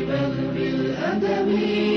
بل بالأدب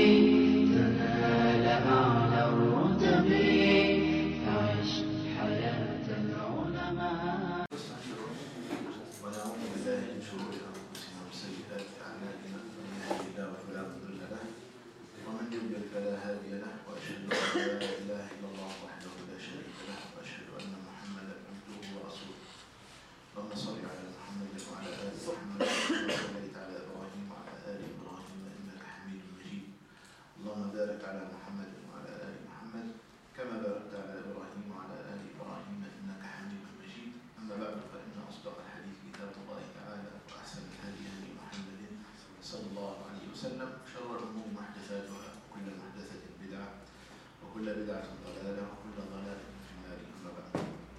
تنال أعلى الرتب. فعش حياة العلماء. ونعوذ بالله من شرور أنفسنا وسيئات أعمالنا، من يهده الله فلا مضل له ومن يضلل فلا هادي له، وأشهد أن لا إله إلا الله وحده لا شريك له، وأشهد أن محمدا عبده ورسوله. اللهم صل على محمد وعلى آل محمد كما صليت على إبراهيم وعلى آل إبراهيم إنك حميد مجيد. اللهم بارك على محمد وعلى آل محمد كما باركت على إبراهيم وعلى آل إبراهيم إنك حميد مجيد. أما بعد، فإن أصدق الحديث كتاب الله تعالى، وأحسن الهدي هدي محمد صلى الله عليه وسلم، وشر الأمور محدثاتها، وكل محدثة بدعة، وكل بدعة ضلالة، وكل ضلالة في النار. أما بعد،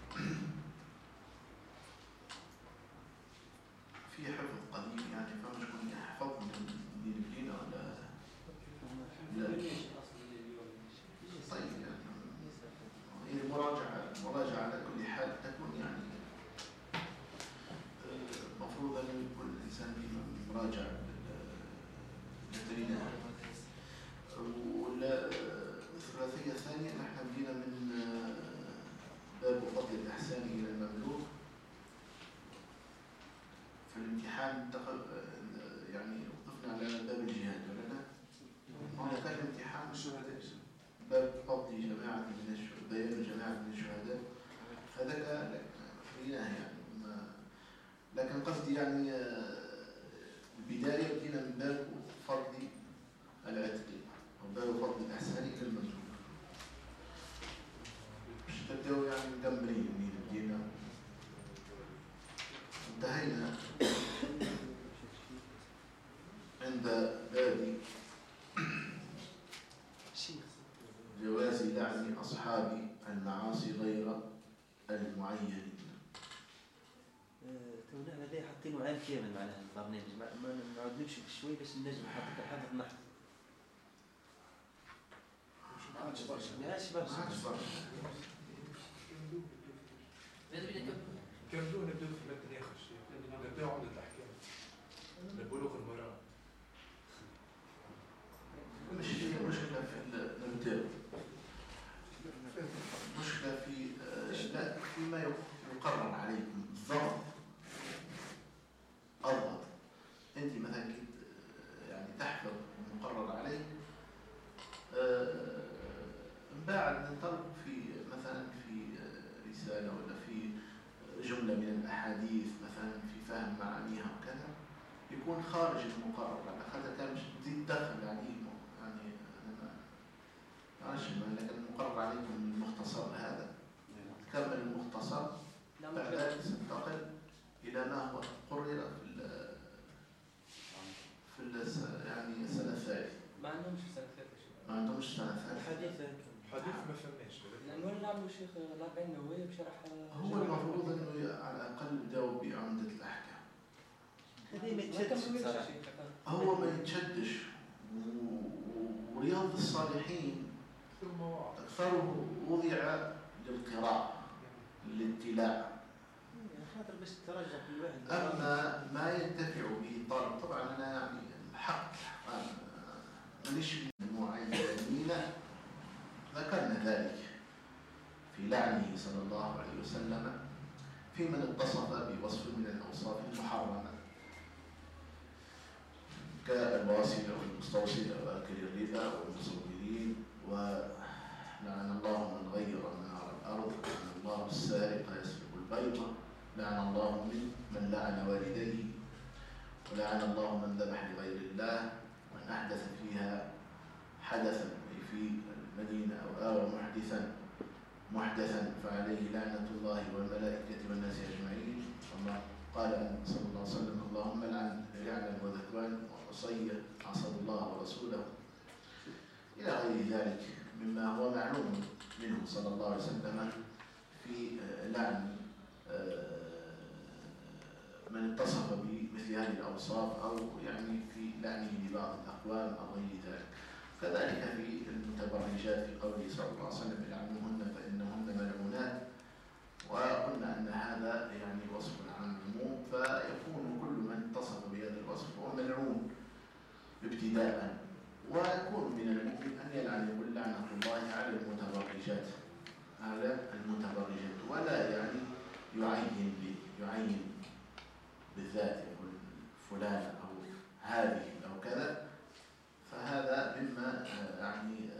في حفظ قديم يعني فمش كنت أحفظ من الدين ولا لا؟ طيب يعني المراجعة على كل حال تكون يعني المفروض أن يكون الإنسان مراجع لدينا. والثلاثية الثانية نحن بدينا من باب فضل الإحسان إلى المملوك. في الامتحان يعني وقفنا على باب الجهاد ولا لا؟ هنا كان الامتحان باب فضل جماعة من الشهداء، بيان جماعة من الشهداء. هذا خليناه يعني لكن قصدي يعني البداية بدينا من باب فضل العتق وباب فضل الإحسان إلى المملوك. مش تبدأوا يعني مكملين من بدينا انتهينا عند باب جواز لعن أصحاب المعاصي غير المعينين. تونا هذا حاطينه عام كامل معنا هذا البرنامج، ما نقعد نمشي شوي باش نجم نحط الحافظ نحفظ. ما عادش برشا. كملوا نبدأ في المتن آخر شيء، نبدأ عمدة الأحكام، البلوغ المرأة. مش هي مشكلة في النبتة، مشكلة في لا فيما يقرر عليكم الضغط. أنت مثلا يعني تحفظ المقرر عليك، بعد ننطلق في مثلا في رسالة ولا في جملة من الأحاديث مثلا في فهم معانيها وكذا، يكون خارج المقرر على هذا كان مش تزيد دخل عليه يعني أنا لكن المقرر عليكم المختصر هذا تكمل المختصر، بعد تنتقل إلى ما هو قرر في يعني السنة الثالثة. ما عندهمش السنة الثالثة. ما عندهمش السنة الثالثة. حديث ما فهمناش. لأنه نعملوا شيخ الأربعين نووية بشرح. هو المفروض إنه على الأقل يجاوب بعمدة الأحكام. هذه ما يتشدش. هو ما يتشدش. ورياض الصالحين أكثره وضع للقراءة للابتلاء. خاطر باش ترجع في الواحد. أما ما ينتفع به طالب، طبعا أنا يعني الحق مانيش معينين ذكرنا ذلك في لعنه صلى الله عليه وسلم في من اتصف بوصف من الأوصاف المحرمة كالواصلة والمستوصلة وآكل الربا والمصورين، ولعن الله من غير منار الأرض، لعن الله السارق يسرق البيضة، لعن الله من لعن والديه، ولعن الله من ذبح لغير الله، ومن أحدث فيها حدثا في المدينة أو آوى محدثا فعليه لعنة الله والملائكة والناس أجمعين. وما قال صلى الله عليه وسلم اللهم لعن رعلا وذكوان وعصية عصوا الله ورسوله إلى غير ذلك مما هو معلوم منه صلى الله عليه وسلم في لعن من اتصف بمثل هذه الأوصاف أو يعني في لعنه لبعض الأقوام أو غير ذلك. كذلك في المتبرجات في قوله صلى الله عليه وسلم لعنوهن فإنهن ملعونات، وقلنا أن هذا يعني وصف عن العموم، فيكون كل من اتصف بهذا الوصف هو ملعون ابتداء. ويكون من الممكن أن يلعن يقول لعنة الله على المتبرجات، ولا يعني يعين بالذات يقول فلان أو هذه أو كذا. فهذا مما يعني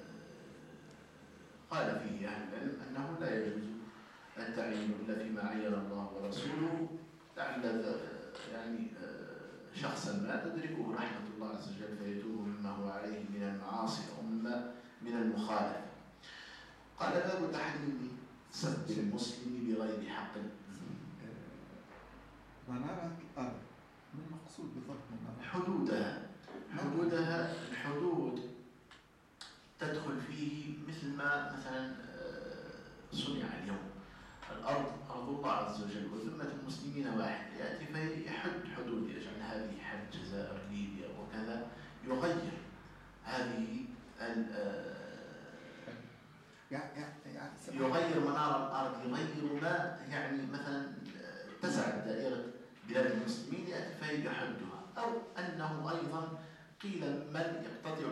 قال فيه أهل العلم أنه لا يجوز التعيين إلا فيما عين الله ورسوله، لعل يعني شخصا ما تدركه رحمة الله عز وجل فيتوب مما هو عليه من المعاصي أو مما من المخالفة. قال باب تحريم سب المسلم بغير حق. منارة الأرض ما المقصود بضبط منارة؟ حدودها الحدود تدخل فيه مثل ما مثلا صنع اليوم. الأرض أرض الله عز وجل وذمة المسلمين واحد، يأتي فيحد حدود، يجعل هذه حد الجزائر ليبيا وكذا، يغير هذه يغير منار الأرض، يغير ما يعني مثلا تسع دائرة بلاد المسلمين، يأتي فيحدها. أو أنه أيضا قيل من يقتطع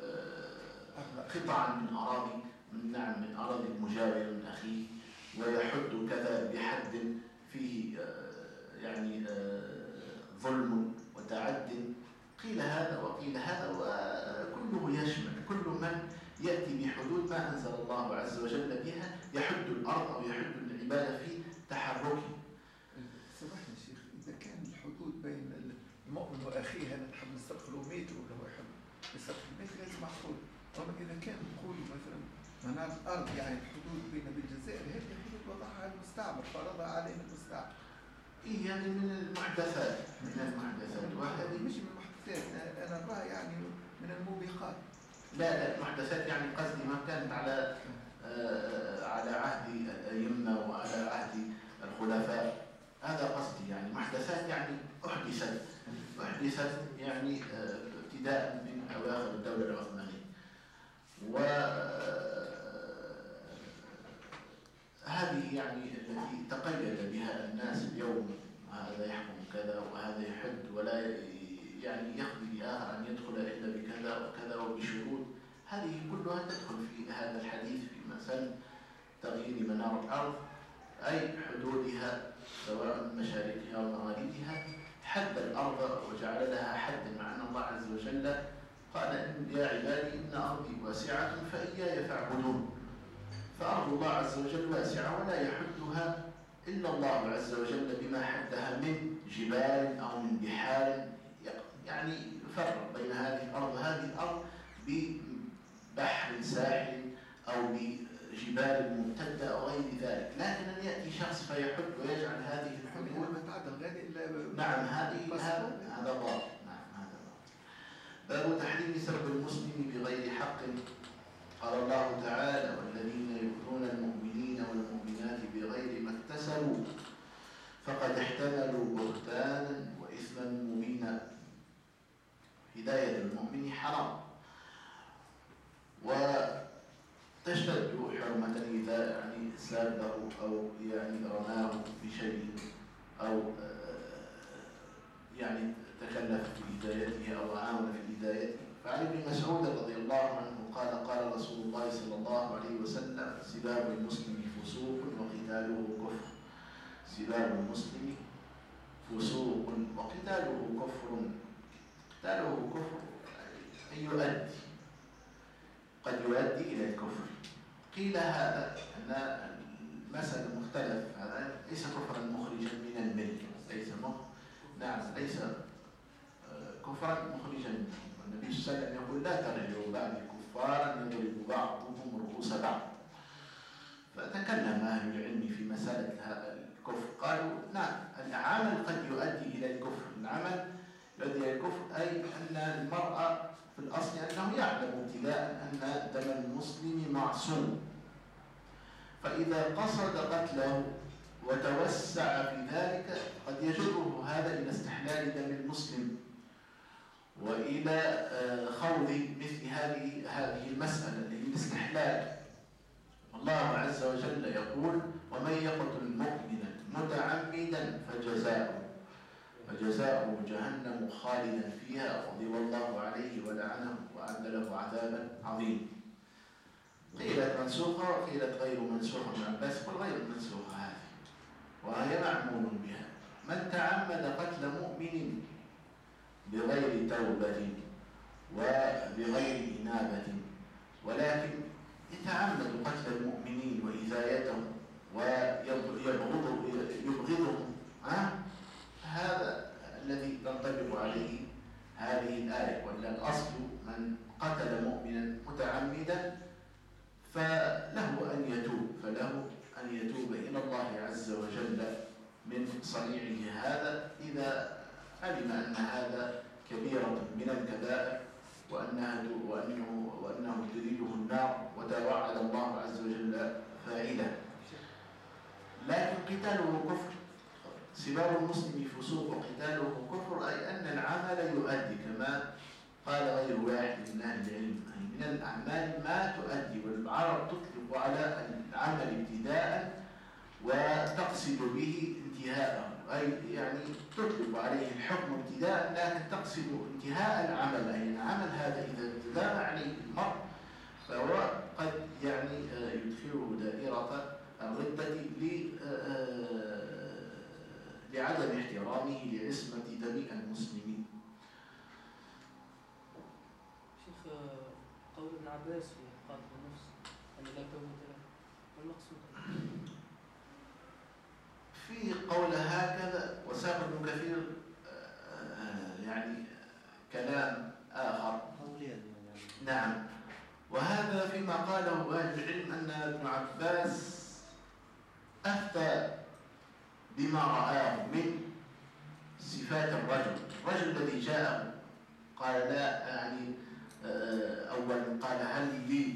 قطعا من أراضي من أراضي المجاور من أخيه ويحد كذا بحد فيه يعني ظلم وتعد، قيل هذا وقيل هذا، وكله يشمل كل من يأتي بحدود ما أنزل الله عز وجل بها، يحد الأرض أو يحد العبادة في تحركه. سامحني شيخ، إذا كان الحدود بين المؤمن وأخيه أنا نحب نستدخله متر ولا هو يحب يستدخل متر لازم محدود. أما إذا كان نقول مثلا منار الأرض يعني الحدود بين الجزائر، هذه حدود وضعها المستعمر فرضها علينا المستعمر. إيه يعني من المحدثات وهذه مش من المحدثات، أنا أراها يعني من الموبقات. لا المحدثات يعني قصدي ما كانت على عهد الأئمة وعلى عهد الخلفاء، هذا قصدي. يعني محدثات يعني أحدثت يعني ابتداء من أواخر الدولة العثمانية. وهذه يعني التي تقيد بها الناس اليوم، هذا يحكم كذا وهذا يحد ولا يعني يقضي لآخر أن يدخل إلا بكذا وكذا وبشروط، هذه كلها تدخل في هذا الحديث في مثل تغيير منار الأرض، أي حدودها سواء مشارقها ومغاربها، حد الأرض وجعل لها حدا، مع أن الله عز وجل قال يا عبادي إن أرضي واسعة فإياي فاعبدون. فأرض الله عز وجل واسعة ولا يحدها إلا الله عز وجل بما حدها من جبال أو من بحار، يعني يفرق بين هذه الأرض ببحر ساحل أو بجبال ممتدة أو غير ذلك. لكن أن يأتي شخص فيحد ويجعل هذه الحدود ما تعدل هذه إلا نعم هذا باطل. باب تحريم سب المسلم بغير حق. قال الله تعالى والذين يؤذون المؤمنين والمؤمنات بغير ما اكتسبوا فقد احتملوا بهتانا وإثما مبينا. هداية المؤمن حرام، وتشتد حرمة إذا يعني سابه أو يعني رماه بشيء أو يعني تكلف في هدايته أو عاون في هدايته. فعن ابن مسعود رضي الله عنه قال قال رسول الله صلى الله عليه وسلم سباب المسلم فسوق وقتاله كفر. سباب المسلم فسوق وقتاله كفر. قتاله كفر أي قد يؤدي إلى الكفر. قيل هذا أن المسألة مختلف، هذا ليس كفرا مخرجا من الملة، ليس كفرا مخرجا. النبي صلى الله عليه وسلم يقول لا ترجعوا بعد كفارا يضرب بعضهم رؤوس بعض. فتكلم أهل العلم في مسألة هذا الكفر، قالوا نعم العمل قد يؤدي إلى الكفر. العمل يؤدي إلى الكفر أي أن المرأة في الأصل أنه يعلم ابتداء أن دم المسلم معصوم، فإذا قصد قتله وتوسع في ذلك قد يجره هذا إلى استحلال دم المسلم وإلى خوض مثل هذه المسألة اللي هي الاستحلال. الله عز وجل يقول ومن يقتل مؤمنا متعمدا فجزاؤه فجزاؤه جهنم خالدا فيها غضب الله عليه ولعنه وأعد له عذابا عظيما. قيلت منسوخة وقيلت غير منسوخة. ابن عباس يقول غير منسوخة هذه وهي معمول بها. من تعمد قتل مؤمن بغير توبة وبغير إنابة ولكن يتعمد قتل المؤمنين وإذايتهم ويبغضهم هذا الذي تنطبق عليه هذه الآية. وإلا الأصل من قتل مؤمنا متعمدا فله أن يتوب إلى الله عز وجل من صنيعه هذا إذا علم أن هذا كبيرة من الكبائر وأنه تريده النار وتوعد الله عز وجل فاعله. لكن قتاله كفر. سباب المسلم فسوق وقتاله كفر، أي أن العمل يؤدي كما قال غير واحد من أهل العلم، أي من الأعمال ما تؤدي. والعرب تطلق على العمل ابتداء وتقصد به انتهاءه، أي يعني تطلق عليه الحكم ابتداء لكن تقصد انتهاء العمل. أي العمل هذا إذا ابتدأ عليه المرء فهو قد يعني يدخله دائرة الردة لعدم احترامه لعصمة دم المسلمين. شيخ قول ابن عباس في قاتل النفس أن لا توبة له، ما المقصود؟ في قول هكذا وساق ابن كثير يعني كلام آخر. نعم، وهذا فيما قاله أهل العلم أن ابن عباس أفتى بما رآه من صفات الرجل الذي جاءه قال لا، يعني أولا قال هل لي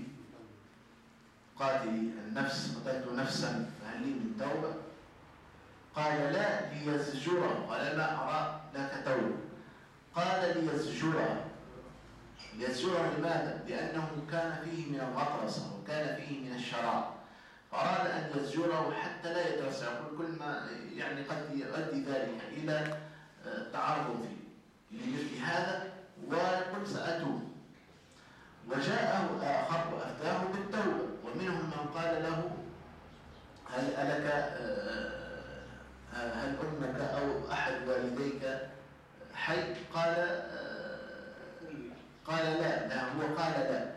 قاتل النفس قتلت نفسا فهل لي من توبة؟ قال لا ليزجره، قال ما أرى لك توبة. قال ليزجره لماذا؟ لأنه كان فيه من الغطرسة وكان فيه من الشراب، فأراد أن يزجره حتى لا يتوسع. كل ما يعني قد يؤدي ذلك إلى تعرض لمثل هذا ويقول سأتوب. وجاءه آخر وأفتاه بالتوبة، ومنهم من قال له هل أمك أو أحد والديك حي؟ قال لا هو قال لا.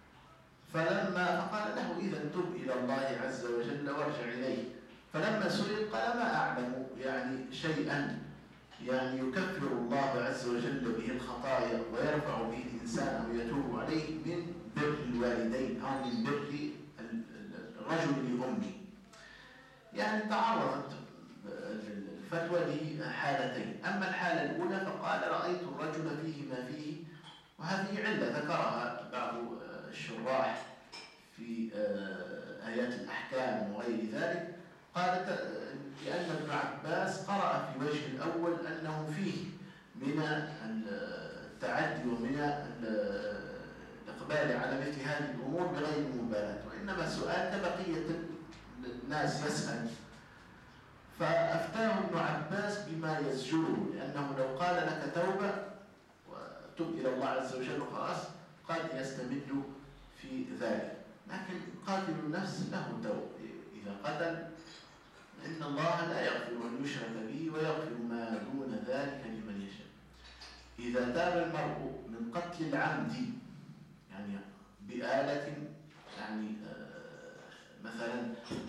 فقال له إذا تب إلى الله عز وجل وارجع إليه. فلما سئل قال ما أعلم يعني شيئا يعني يكفر الله عز وجل به الخطايا ويرفع به الإنسان ويتوب عليه من بر الوالدين أو من بر الرجل لأمه. يعني تعرضت الفتوى لحالتين. أما الحالة الأولى فقال رأيت الرجل فيه ما فيه، وهذه علة ذكرها بعض الشراح في آيات الأحكام وغير ذلك. قالت لأن ابن عباس قرأ في وجه الأول أنه فيه من التعدي ومن الإقبال على مثل هذه الأمور بغير مبالاة، وإنما سؤال كبقية الناس يسأل. فأفتاه ابن عباس بما يزجره، لأنه لو قال لك توبة وتب إلى الله عز وجل خلاص قد يستمد في ذلك. لكن قاتل النفس له توبة، إذا قتل إن الله لا يغفر أن يشرك به ويغفر ما دون ذلك لمن يشاء. إذا تاب المرء من قتل العمد يعني بآلة، يعني مثلا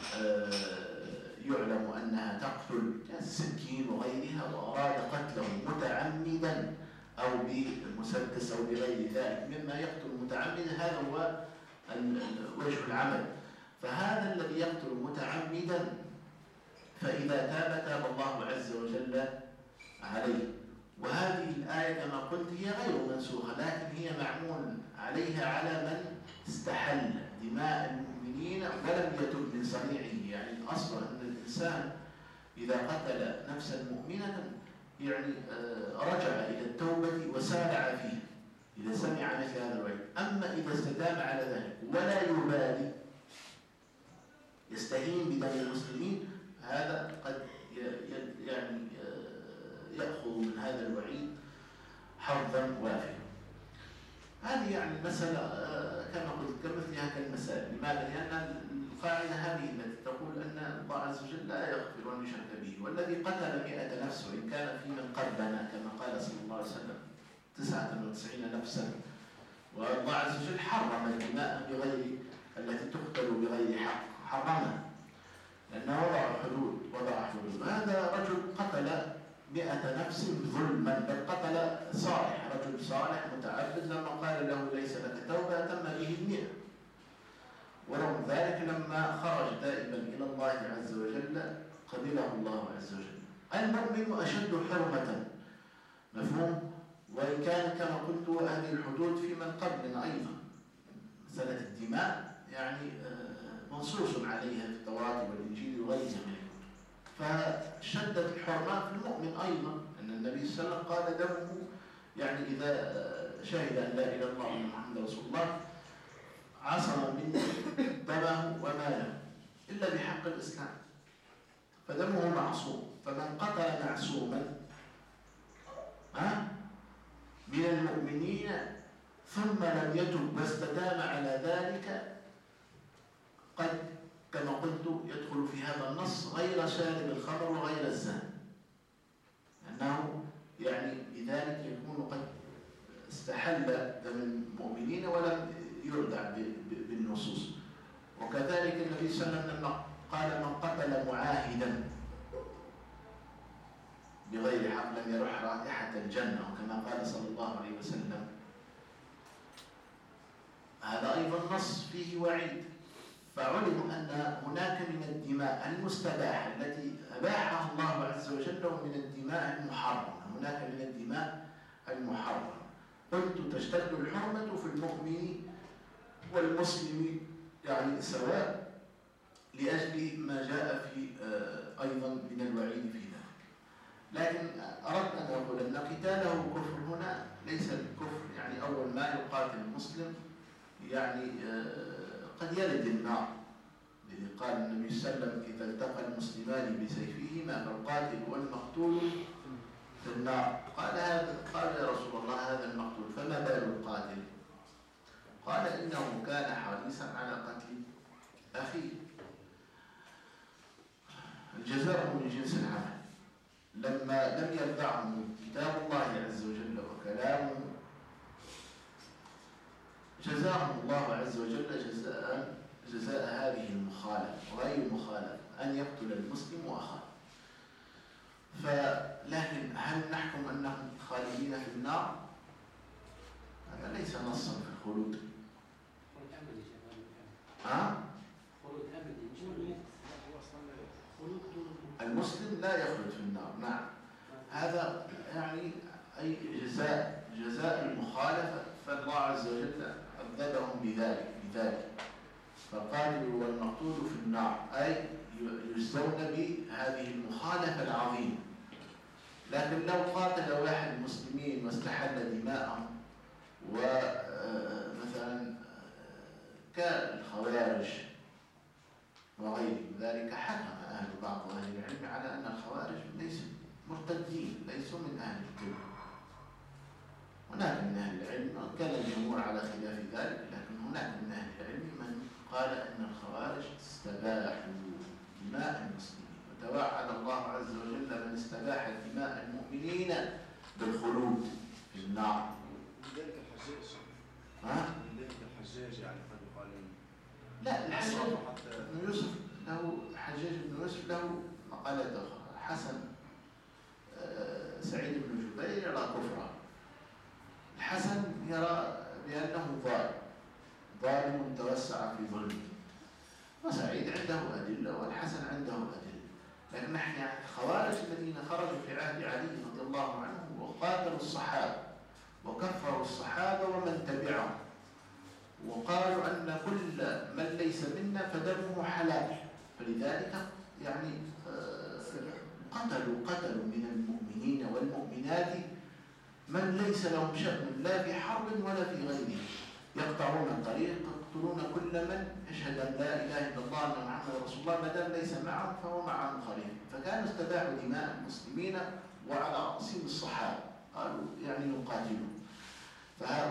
يعلم أنها تقتل السكين وغيرها وأراد قتله متعمدا أو بمسدس أو بغير ذلك مما يقتل متعمدا، هذا هو وجه العمل. فهذا الذي يقتل متعمدا فإذا تاب الله عز وجل عليه. وهذه الآية كما قلت هي غير منسوخة، لكن هي معمول عليها على من استحل دماء المؤمنين ولم يتب من صنيعه. يعني الأصل أن الإنسان إذا قتل نفسا مؤمنة يعني رجع إلى التوبة وسارع فيها إذا سمع مثل هذا الوعيد. أما إذا استدام على ذلك ولا يبالي يستهين بدم المسلمين، هذا قد يعني يأخذ حظا وافرا. هذه يعني المسألة كما قلت كمثلها كالمسائل. لماذا؟ لأن القاعدة هذه التي تقول أن الله عز وجل لا يغفر أن يشرك به، والذي قتل 100 نفس وإن كان في من قبلنا كما قال صلى الله عليه وسلم 99 نفسا، والله عز وجل حرم الدماء بغير التي تقتل بغير حق، حرمها لأنه وضع حدود. هذا رجل قتل 100 نفس ظلما، بل قتل صالح، رجل صالح متعبد، لما قال له ليس لك توبة أتم به 100. ورغم ذلك لما خرج دائما إلى الله عز وجل قبله الله عز وجل. المؤمن أشد حرمة، مفهوم؟ وإن كان كما قلت هذه الحدود في من قبلنا أيضا. مسألة الدماء يعني منصوص عليها في التوراة والإنجيل وغير زمانه، فشدت الحرمات في المؤمن أيضا. أن النبي صلى الله عليه وسلم قال دمه يعني إذا شهد أن لا إله إلا الله وأن محمدا رسول الله عصم منه دمه وماله إلا بحق الإسلام، فدمه معصوم. فمن قتل معصوما من المؤمنين ثم لم يتب واستدام على ذلك قد كما قلت يدخل في هذا النص غير شارب الخمر وغير الزاني، أنه يعني لذلك يكون قد استحل دم المؤمنين ولم يردع بالنصوص. وكذلك النبي صلى الله عليه وسلم لما قال من قتل معاهدا بغير حق لم يرح رائحة الجنة، وكما قال صلى الله عليه وسلم، هذا أيضا نص فيه وعيد. فعلم أن هناك من الدماء المستباحة التي أباحها الله عز وجل ومن الدماء المحرمة، هناك من الدماء المحرمة. قلت تشتد الحرمة في المؤمن والمسلم يعني سواء، لأجل ما جاء في أيضا من الوعيد في ذلك. لكن أردت أن أقول أن قتاله كفر هنا ليس الكفر يعني أول ما يقاتل المسلم يعني قد يلد النار. الذي قال النبي صلى الله عليه وسلم إذا التقى المسلمان بسيفيهما فالقاتل والمقتول في النار. قال يا رسول الله هذا المقتول فما بال القاتل؟ قال إنه كان حريصا على قتل أخيه. الجزاء من جنس العمل. لما لم يرضعهم كتاب الله عز وجل وكلامه جزاهم الله عز وجل جزاء هذه المخالفة وغير المخالفة، أن يقتل المسلم أخاه. لكن هل نحكم أنهم خالدين في النار؟ هذا ليس نصا في الخلود. المسلم لا يخلد في النار، نعم. هذا يعني أي جزاء المخالفة، فالله عز وجل عذبهم بذلك. فالقاتل والمقتول في النار، أي يجزون بهذه المخالفة العظيمة. لكن لو قاتل واحد المسلمين واستحل دماءهم ومثلا كالخوارج وغير ذلك، حكم بعض أهل العلم على أن الخوارج ليسوا مرتدين، ليسوا من أهل الكفر. هناك من أهل العلم كان الجمهور على خلاف ذلك، لكن هناك من أهل العلم من قال أن الخوارج استباحوا دماء المسلمين، وتوعد الله عز وجل من استباح دماء المؤمنين بالخلود في النار. لذلك الحجاج يعني قد يقال لا، الحجاج بن يوسف له مقالات أخرى. حسن سعيد بن جبير يرى كفرا. الحسن يرى بأنه ظالم توسع في ظلمه، وسعيد عنده أدلة والحسن عنده أدلة. لكن نحن يعني الخوارج الذين خرجوا في عهد علي رضي الله عنه وقاتلوا الصحابة وكفروا الصحابة ومن تبعهم، وقالوا أن كل من ليس منا فدمه حلال، فلذلك يعني قتلوا من المؤمنين والمؤمنات من ليس لهم شأن لا في حرب ولا في غيره، يقطعون الطريق، يقتلون كل من يشهد أن لا إله إلا الله وأن محمدا رسول الله، ما دام ليس معهم فهو معهم خليل. فكانوا استباحوا دماء المسلمين وعلى رأسهم الصحابة، قالوا يعني نقاتلهم.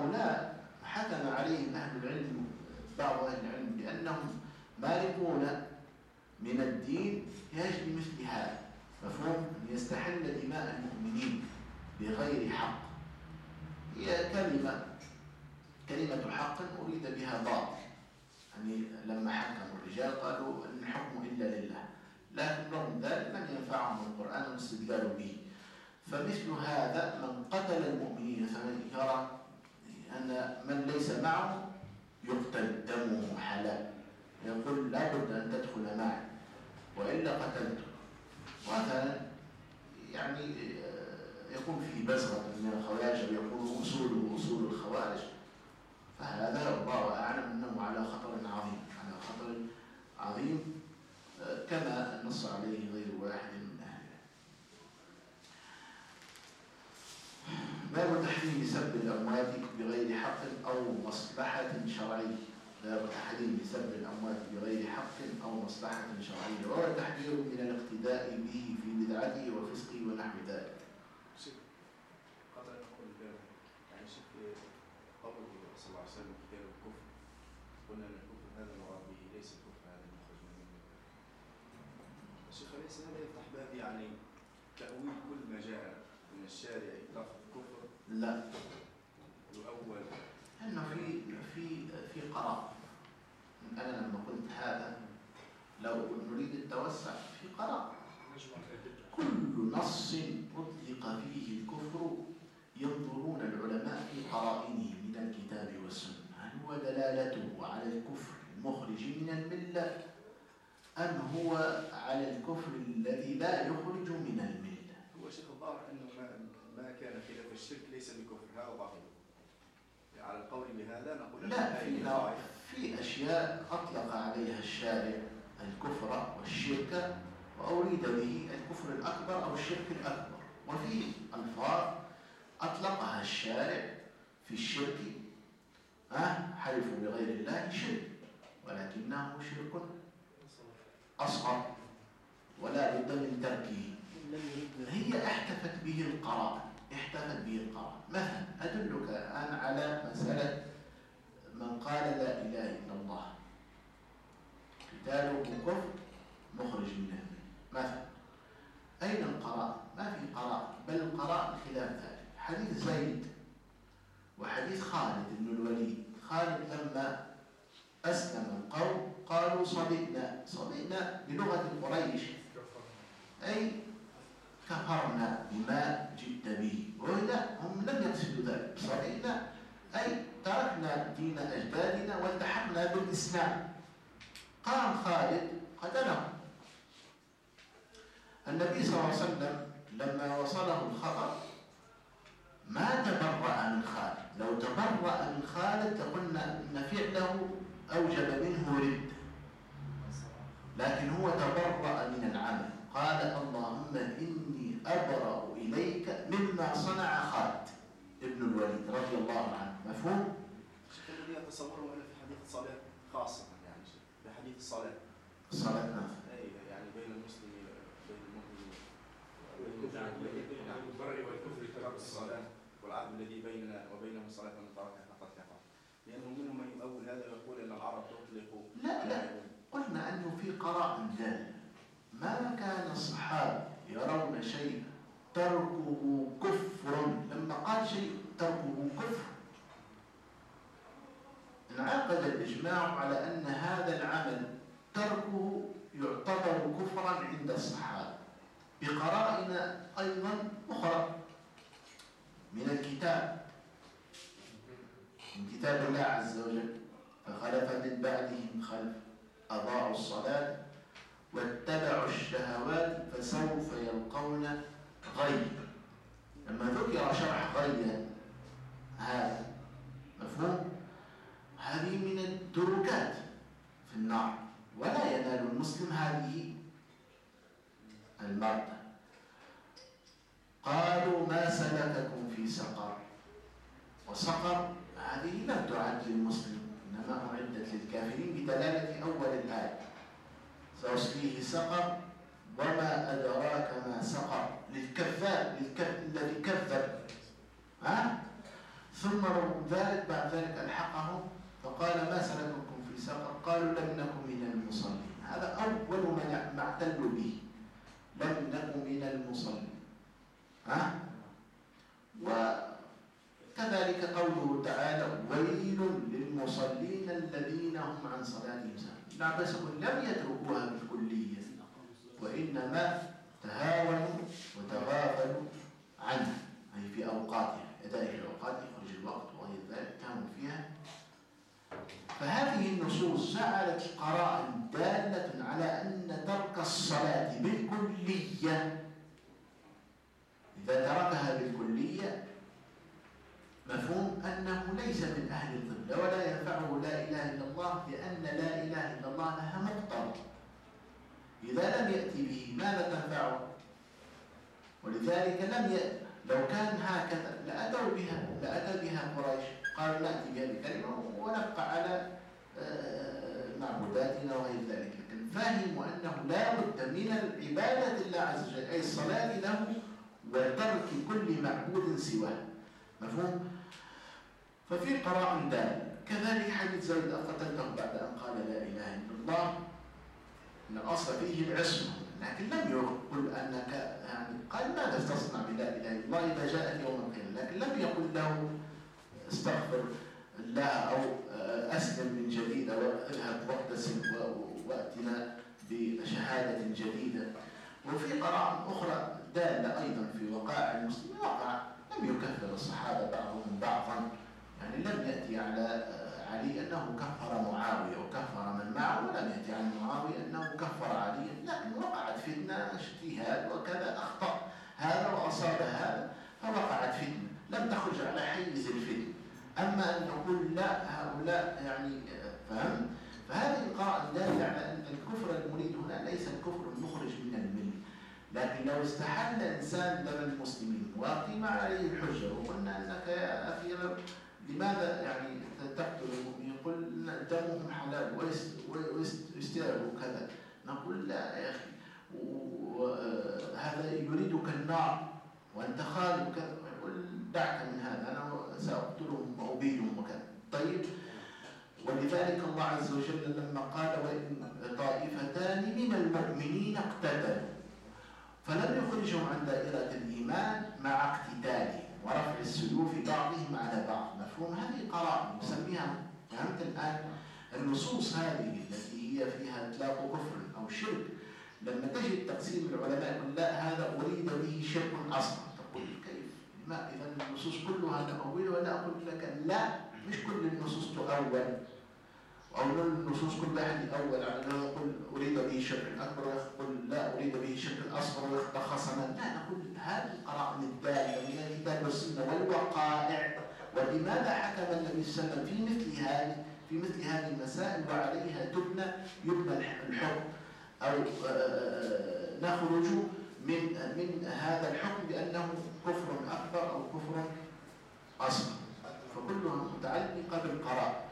هؤلاء حكم عليهم أهل العلم، بعض أهل العلم، بأنهم مالكون من الدين يجب مثل هذا، مفهوم؟ أن يستحل دماء المؤمنين بغير حق. هي كلمة حق أريد بها باطل، يعني لما حكموا الرجال قالوا أن الحكم إلا لله، لكن رغم ذلك لم ينفعهم القرآن والاستدلال به. فمثل هذا من قتل المؤمنين فمن يرى أن من ليس معه يقتل دمه حلال، يقول لا بد أن تدخل معي وإلا قتلته. مثلا يعني يكون فيه بزغة من الخوارج ويكون أصوله أصول الخوارج، فهذا الله أعلم أنه على خطر عظيم، على خطر عظيم كما نص عليه غير واحد من أهله. باب تحريم سب الأموات بغير حق أو مصلحة شرعية. باب تحريم سب الأموات بغير حق أو مصلحة شرعية، وهو التحذير من الاقتداء به في بدعته وفسقه ونحو ذلك. قبل أن نقول الباب يعني شك قوله صلى الله عليه وسلم كتاب الكفر، قلنا أن الكفر هذا المراد به ليس الكفر هذا المخرج من الملة. الشيخ ليس هذا يفتح باب يعني تأويل كل ما جاء من الشارع لفظ الكفر؟ لا، يؤول أنه في قرار. أنا لما قلت هذا لو نريد التوسع في قرار، كل نص أطلق فيه الكفر ينظرون العلماء في قرائنه من الكتاب والسنة، هل هو دلالته على الكفر المخرج من الملة أم هو على الكفر الذي لا يخرج من الملة؟ هو شيخ الظاهر أنه ما كان خلاف الشرك ليس بكفر، هذا ضعيف. على القول بهذا نقول لا، في أشياء أطلق عليها الشارع الكفر والشرك وأريد به الكفر الأكبر أو الشرك الأكبر، وفي ألفاظ أطلقها الشارع في الشرك، حلفوا بغير الله شرك ولكنه شرك أصغر ولا بد من تركه. هي احتفت به القرائن، مثلا أدلك الآن على مسألة من قال لا إله إلا الله قتاله كفر مخرج من الملة مثلا. أين القرائن؟ ما في قرائن، بل القرائن خلاف ذلك. حديث زيد وحديث خالد بن الوليد. خالد لما أسلم القوم قالوا صدقنا بلغة قريش، أي كفرنا بما جئت به، وإذا هم لم يقصدوا ذلك. صدقنا أي تركنا دين أجدادنا والتحقنا بالإسلام. قام خالد قتله. النبي صلى الله عليه وسلم لما وصله الخبر ما تبرأ من خالد. لو تبرأ من خالد لقلنا أن فعله أوجب منه رد، لكن هو تبرأ من العمل. قال اللهم إني أبرأ إليك مما صنع خالد ابن الوليد رضي الله عنه. مفهوم؟ الذي أتصوره أنا في حديث الصلاة خاصة، يعني في حديث الصلاة يعني بين المسلم بين المؤمن البر والكفر ترك الصلاة، والعهد الذي بيننا وبينهم الصلاة من تركها فقد كفر. لأنه منهم من يؤول هذا ويقول أن العرب تطلق. لا، قلنا أنه في قراء ذلك. ما كان الصحابة يرون شيء تركه كفر، لما قال شيء تركه كفر انعقد الإجماع على أن هذا العمل تركه يعتبر كفرا عند الصحابة بقرائن أيضا أخرى من الكتاب، من كتاب الله عز وجل. فخلف من بعدهم خلف أضاعوا الصلاة واتبعوا الشهوات فسوف يلقون غي. لما ذكر شرح غيا هذا مفهوم، هذه من الدركات في النار، ولا ينال المسلم هذه المادة. قالوا ما سلككم في سقر؟ وسقر هذه لم تعد للمسلم، إنما أعدت للكافرين بدلالة أول الآية سأصليه سقر وما أدراك ما سقر، للكذاب الذي كذب. ثم ذلك بعد ذلك ألحقهم فقال ما سلككم في سقر؟ قالوا لم نكن من المصلين. هذا أول ما اعتلوا به، لم نكن من المصلين. وكذلك قوله تعالى ويل للمصلين الذين هم عن صلاتهم ساهون. ابن عباس يقول لم يتركوها بالكلية، وإنما تهاونوا وتغافلوا عنها، أي في أوقاتها، أداء الأوقات، يخرج الوقت وغير ذلك كانوا فيها. فهذه النصوص جعلت قرائن دالة على أن ترك الصلاة بالكلية، إذا تركها بالكلية مفهوم أنه ليس من أهل القبلة ولا ينفعه لا إله إلا الله، لأن لا إله إلا الله لها مقتضى، إذا لم يأتي به ماذا تنفعه؟ ولذلك لم يأتي. لو كان هكذا لأتى بها قريش، قالوا نأتي بها بكلمة ونبقى على معبوداتنا وغير ذلك، لكن فهموا أنه لا بد من العبادة لله عز وجل، أي الصلاة له وترك كل معبود سواه. مفهوم؟ ففي قرائن دال. كذلك حديث زيد قتلته بعد أن قال لا إله إلا الله، أن الأصل فيه العصمة، لكن لم يقل أنك يعني قال ماذا تصنع بلا إله إلا الله إذا جاء يوم القيامة، لكن لم يقل له استغفر الله أو أسلم من جديد أو اذهب واغتسل وأتنا بشهادة جديدة. وفي قرائن أخرى دالة أيضا في وقائع المسلمين، وقع لم يكفر الصحابة بعضهم بعضا، يعني لم يأتي على علي أنه كفر معاوية وكفر من معه، ولم يأتي عن معاوية أنه كفر علي، لكن وقعت فتنة اجتهاد وكذا، أخطأ هذا وأصاب هذا فوقعت فتنة، لم تخرج على حيز الفتنة. أما أن نقول لا هؤلاء يعني فهم، فهذه القرائن دالة على أن الكفر المريد هنا ليس الكفر المخرج من الملة، لكن لو استحل إنسان دم المسلمين وقيم عليه الحجة وقلنا أنك يا أخي لماذا يعني تقتل المؤمن؟ يقول دمهم حلال ويستاهل كذا، نقول لا يا أخي، وهذا يريدك النار وأنت خالد كذا، يقول دعك من هذا، أنا سأقتلهم وأبيدهم وكذا. طيب، ولذلك الله عز وجل لما قال وإن طائفتان من المؤمنين اقتتلوا فلم يخرجهم عن دائرة الإيمان مع اقتتالهم ورفع السيوف بعضهم على بعض. مفهوم؟ هذه قرائن نسميها، فهمت الآن؟ النصوص هذه التي هي فيها إطلاق كفر أو شرك، لما تجد تقسيم العلماء يقول لا هذا أريد به شرك أصغر، تقول كيف؟ ما إذا النصوص كلها نؤول؟ ولا أقول لك لا، مش كل النصوص تؤول، أو النصوص كل واحد يؤول على أنه يقول أريد به شرك أكبر ويقول لا أريد به شرك أصغر ويتخصم. لا، نقول هذه القرائن الدالة من الكتاب والسنة والوقائع، ولماذا حكم النبي صلى الله عليه وسلم في مثل هذه المسائل وعليها يبنى الحكم، أو نخرج من هذا الحكم بأنه كفر أكبر أو كفر أصغر، فكلها متعلقة بالقرائن.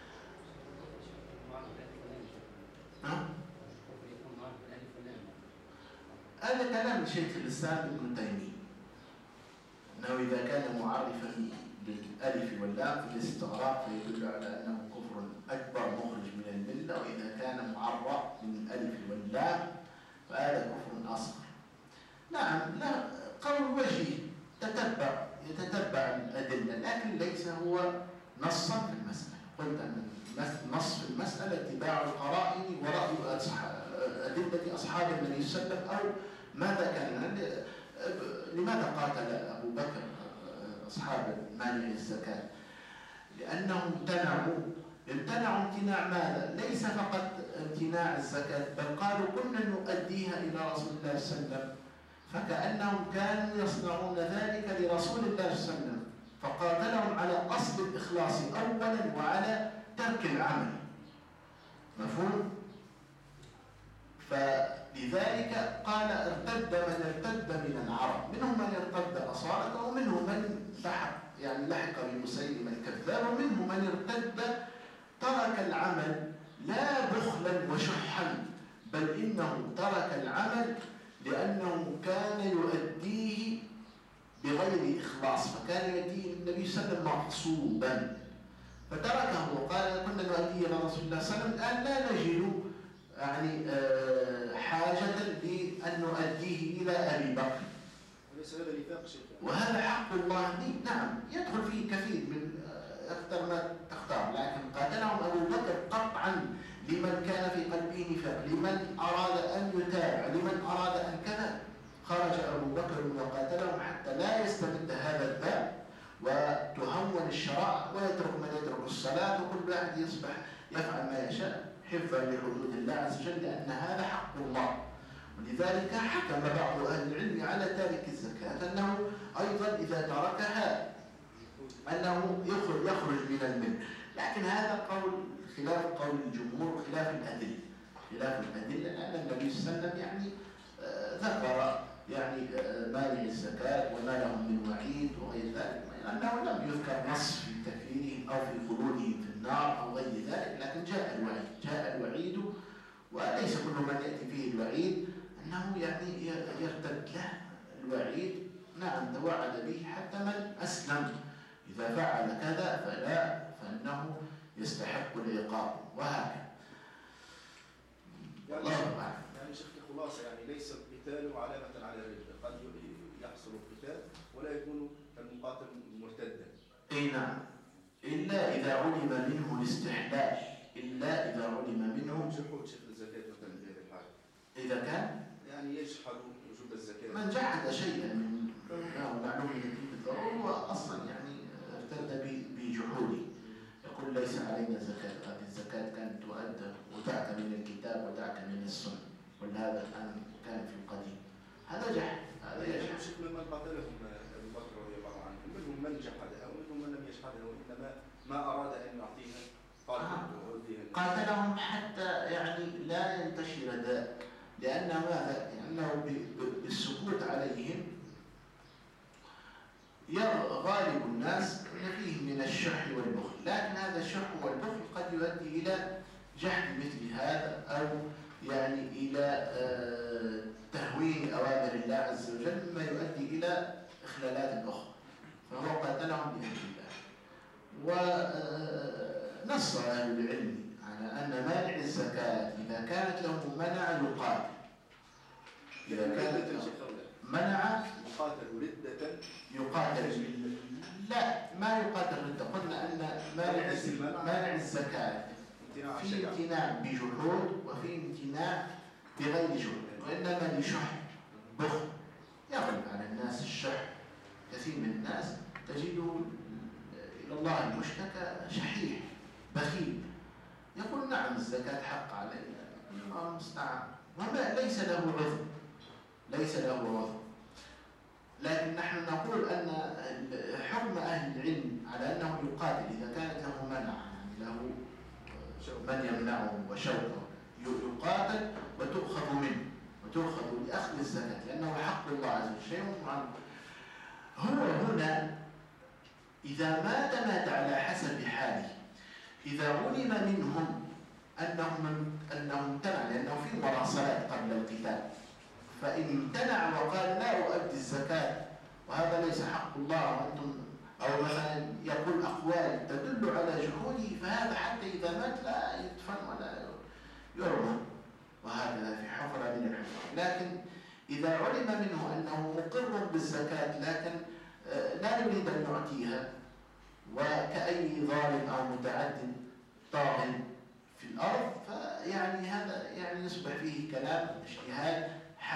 هذا كلام شيخ الإسلام ابن تيمية، أنه إذا كان معرفا بالألف واللام في الاستغراق فيدل على أنه كفر أكبر مخرج من الملة، وإذا كان معرف من الألف واللام فهذا كفر أصغر. نعم، لا قول وجهي يتتبع الأدلة، لكن ليس هو نصا في المسألة. قلت أن النص في المسألة اتباع القرائن ورأي أدلة أصحاب النبي صلى الله عليه وسلم، أو ماذا كان، لماذا قاتل أبو بكر أصحاب مانع الزكاة؟ لأنهم امتنعوا امتناع ماذا؟ ليس فقط امتناع الزكاة، بل قالوا كنا نؤديها إلى رسول الله صلى الله عليه وسلم، فكأنهم كانوا يصنعون ذلك لرسول الله صلى الله عليه وسلم، فقاتلهم على أصل الإخلاص أولا وعلى ترك العمل. مفهوم؟ فلذلك قال ارتد من ارتد من العرب، منهم من ارتد أصالة ومنهم من لحق بمسيلمة الكذاب، ومنهم من ارتد ترك العمل لا بخلا وشحا، بل إنه ترك العمل لأنه كان يؤديه بغير إخلاص، فكان يؤديه النبي صلى الله عليه وسلم مغصوبا فتركه وقال كنا نؤدي إلى رسول الله صلى الله عليه وسلم الآن لا نجد يعني حاجة لأن نؤديه إلى أبي بكر. وليس هذا نفاق شيخ؟ وهذا حق الله لي، نعم يدخل فيه كثير من أكثر ما تختار، لكن قاتلهم أبو بكر قطعا لمن كان في قلبه نفاق، لمن أراد أن يتابع، لمن أراد أن كذا، خرج أبو بكر وقاتلهم حتى لا يستمد هذا الباب وتهون الشرائع ويترك من يترك الصلاة، وكل واحد يصبح يفعل ما يشاء حفظا لحدود الله عز وجل، لأن هذا حق الله. ولذلك حكم بعض أهل العلم على تارك الزكاة أنه أيضا إذا تركها أنه يخرج من الملك، لكن هذا قول خلاف قول الجمهور وخلاف الأدلة، لأن النبي صلى الله عليه وسلم يعني ذكر يعني مانع الزكاة وما لهم من وعيد وغير ذلك، لأنه لم يذكر نص في تكفيرهم أو في خلودهم في النار أو غير ذلك، لكن جاء الوعيد وليس كل من يأتي فيه الوعيد أنه يعني يرتد له الوعيد، نعم توعد به حتى من أسلم إذا فعل كذا فإنه يستحق العقاب وهكذا. يعني شيخ الخلاصة يعني ليس القتال علامة على الردة، قد يحصل القتال ولا يكون المقاتل مرتدا. اي نعم، إلا إذا علم منه الاستحلال، جحود شيخ الزكاة مثلا في هذه الحالة. إذا كان يعني يجحد وجوب الزكاة. من جحد شيئا من معلوم بالضرورة هو أصلا يعني ارتد بجحوده، يقول ليس علينا زكاة، هذه الزكاة كانت تؤدى وتعك من الكتاب وتعك من السنة، ولهذا الآن كان في القديم، هذا جحد. هذا يجحد. شيخ ممن قاتلهم أبو بكر رضي الله عنه منهم من جحدها ومنهم من لم يجحدها، وإنما ما أراد أن يعطيها قاتلهم حتى يعني لا ينتشر داء، لأن ماذا؟ لأنه بالسكوت عليهم غالب الناس أن فيه من الشح والبخل، لكن هذا الشح والبخل قد يؤدي إلى جحد مثل هذا أو يعني إلى تهوين أوامر الله عز وجل، مما يؤدي إلى إخلالات أخرى، فهو قاتلهم بأمر الله. ونص أهل العلم على أن مانع الزكاة إذا كانت له منع يقاتل، إذا كانت منع يقاتل، لا ما يقاتل ردة، قلنا أن مانع الزكاة في امتناع بجحود وفي امتناع بغير جحود، وإنما لشح بخل يغلب على الناس الشح. كثير من الناس تجده إلى الله المشتكى شحيح بخيل، يقول نعم الزكاة حق علينا، الله المستعان، وما ليس له عذر، لكن نحن نقول أن حكم أهل العلم على أنه يقاتل إذا كانت له منع، يعني له من يمنعه وشوكه، يقاتل وتؤخذ منه وتؤخذ لأخذ الزكاة، لأنه حق الله عز وجل. هو هنا إذا مات على حسب حاله، إذا علم منهم أنه امتنع، لأنه في مراسلات قبل القتال، فإن امتنع وقال لا أؤدي الزكاة وهذا ليس حق الله وأنتم، أو مثلا يقول أقوال تدل على جحوده، فهذا حتى إذا مات لا يدفن ولا يرمى، وهكذا في حفرة من الحفر. لكن إذا علم منه أنه مقر بالزكاة لكن لا يريد أن يعطيها، وكأي ظالم أو متعد طاغٍ في الأرض، فيعني هذا يعني يصبح فيه كلام اجتهاد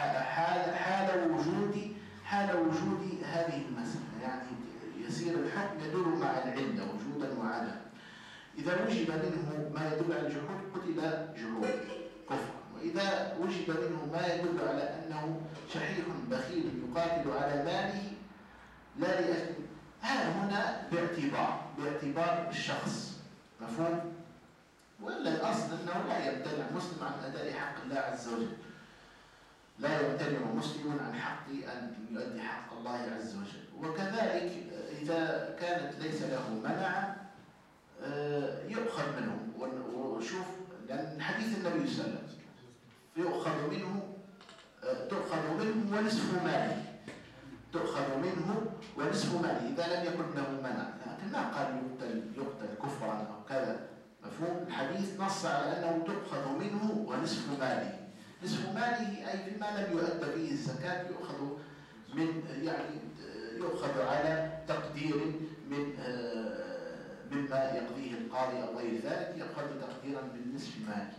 حال وجود هذه المسألة، يعني يصير الحكم يدور مع العلة وجودا وعدما. إذا وجد منه ما يدل على الجحود قتل جحود كفر، وإذا وجد منه ما يدل على أنه شحيح بخيل يقاتل على ماله لا لأجل هذا هنا باعتبار الشخص، مفهوم؟ وإلا الأصل أنه لا يمتنع مسلم عن أداء حق الله عز وجل، لا يمتنع مسلم عن حق أن يؤدي حق الله عز وجل. وكذلك إذا كانت ليس له منع يؤخذ منه، وشوف لأن حديث النبي صلى الله عليه وسلم تؤخذ منه ونصف ماله، تؤخذ منه ونصف ماله إذا لم يكن له منع، لكن ما قال يقتل كفرا أو كذا. مفهوم؟ الحديث نص على أنه تؤخذ منه ونصف ماله. نصف ماله أي فيما لم يؤد فيه الزكاة يؤخذ من يؤخذ على تقدير من مما يقضيه القاضي أو غير ذلك، يؤخذ تقديرا من نصف ماله.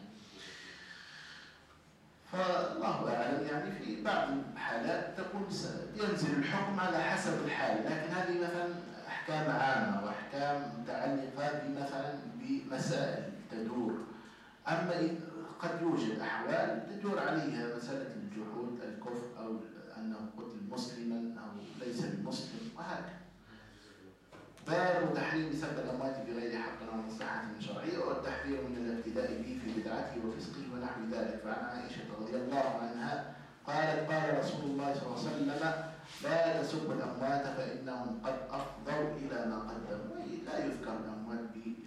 فالله أعلم في بعض الحالات ينزل الحكم على حسب الحال، لكن هذه مثلا أحكام عامة وأحكام متعلقة مثلا بمسائل تدور. أما قد يوجد أحوال تدور عليها مسألة الجحود، الكفر، أو أنه قتل مسلما أو ليس بمسلم وهكذا. باب تحريم سب الأموات بغير حق أو مصلحة شرعية والتحذير من الاقتداء به في بدعته وفسقه ونحو ذلك. فعن عائشة رضي الله عنها قالت قال رسول الله صلى الله عليه وسلم لا تسبوا الأموات فإنهم قد أفضوا إلى ما قدموا. لا يذكر الأموات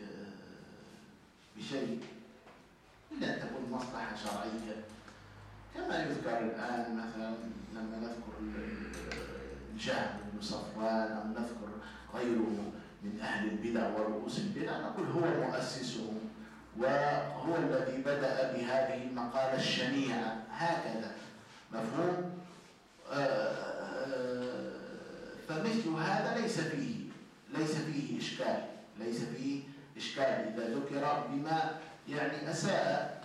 بشيء إلا أن تكون مصلحة شرعية، كما يذكر الآن مثلا لما نذكر الجهم بن صفوان أو نذكر غيره من أهل البدع ورؤوس البدع نقول هو مؤسسهم وهو الذي بدأ بهذه المقالة الشنيعة هكذا. مفهوم؟ فمثل هذا ليس فيه إشكال إذا ذكر بما أساء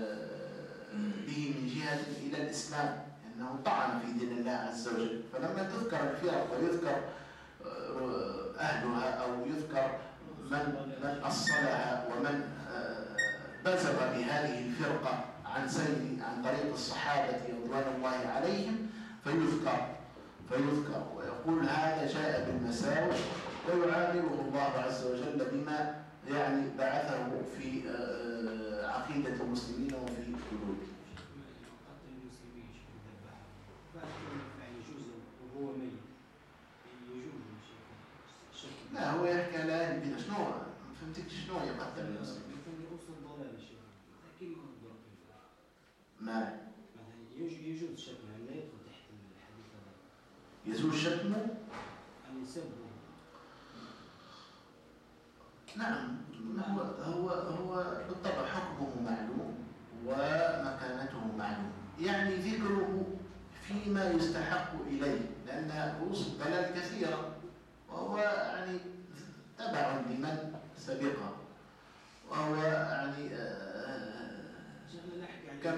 به من جهة إلى الإسلام، أنه طعن في دين الله عز وجل. فلما تذكر الفرق ويذكر أهلها أو يذكر من أصلها ومن بزغ بهذه الفرقة عن طريق الصحابة رضوان الله عليهم فيذكر ويقول هذا جاء بالمساوئ، ويعامله الله عز وجل بما بعثه في عقيدة المسلمين وفي قلوبهم. لا هو يحكي على أهل البدع. شنو ما فهمتك شنو يقتل المسلمين؟ ما يجوز شتمه لا يدخل تحت الحديث هذا. يجوز شتمه؟ أن يسبه. نعم هو بالطبع حكمه معلوم ومكانته معلوم، ذكره فيما يستحق إليه، لأن رؤوس الضلال كثيرة وهو تبع لمن سبقه، وهو كم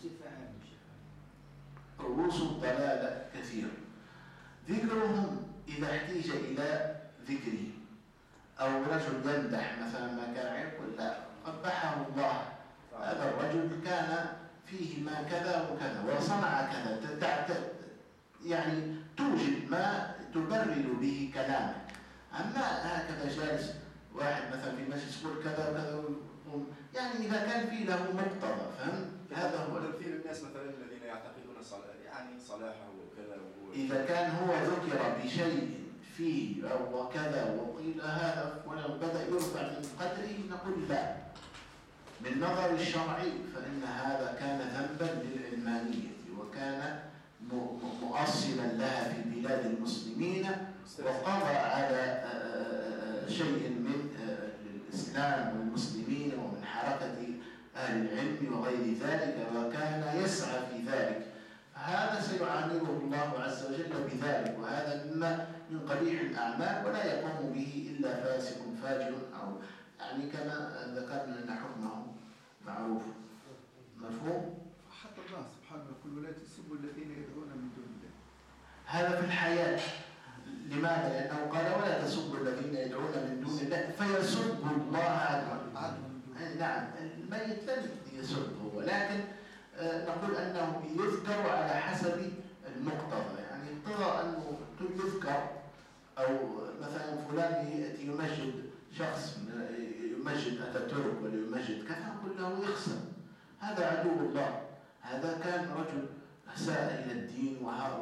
رؤوس الضلال كثير. ذكرهم إذا احتيج إلى ذكره، أو رجل يمدح مثلا ما كان يقول لا قبحه الله، هذا الرجل كان فيه ما كذا وكذا وصنع كذا، توجد ما تبرر به كلامك. أما هكذا جالس واحد مثلا في مجلس يقول كذا وكذا إذا كان فيه له مقتضى، فهم؟ هذا هو كثير الناس مثلا الذين يعتقدون صلاحه وكذا إذا كان هو ذكر بشيء فيه أو كذا وقيل هذا ولو بدأ يرفع من قدره نقول لا، من نظر الشرعي فإن هذا كان ذنبا للعلمانية وكان مؤصلا لها في بلاد المسلمين وقضى على شيء من الإسلام والمسلمين ومن حركة أهل العلم وغير ذلك، وكان يسعى في ذلك. هذا سيعامله الله عز وجل بذلك، وهذا مما من قبيح الأعمال ولا يقوم به إلا فاسق فاجر، أو كما ذكرنا أن حكمه معروف. مفهوم؟ حتى الله سبحانه يقول ولا تسبوا الذين يدعون من دون الله. هذا في الحياة. لماذا؟ لأنه قال ولا تسبوا الذين يدعون من دون الله فيسبوا الله عدوا. نعم الميت لم يسبه، ولكن نقول أنه يذكر على حسب المقتضى، اقتضى أنه يذكر، أو مثلا فلان يأتي يمجد شخص، يمجد أتاتورك ولا يمجد كذا، نقول له يخسر، هذا عدو الله، هذا كان رجل أساء إلى الدين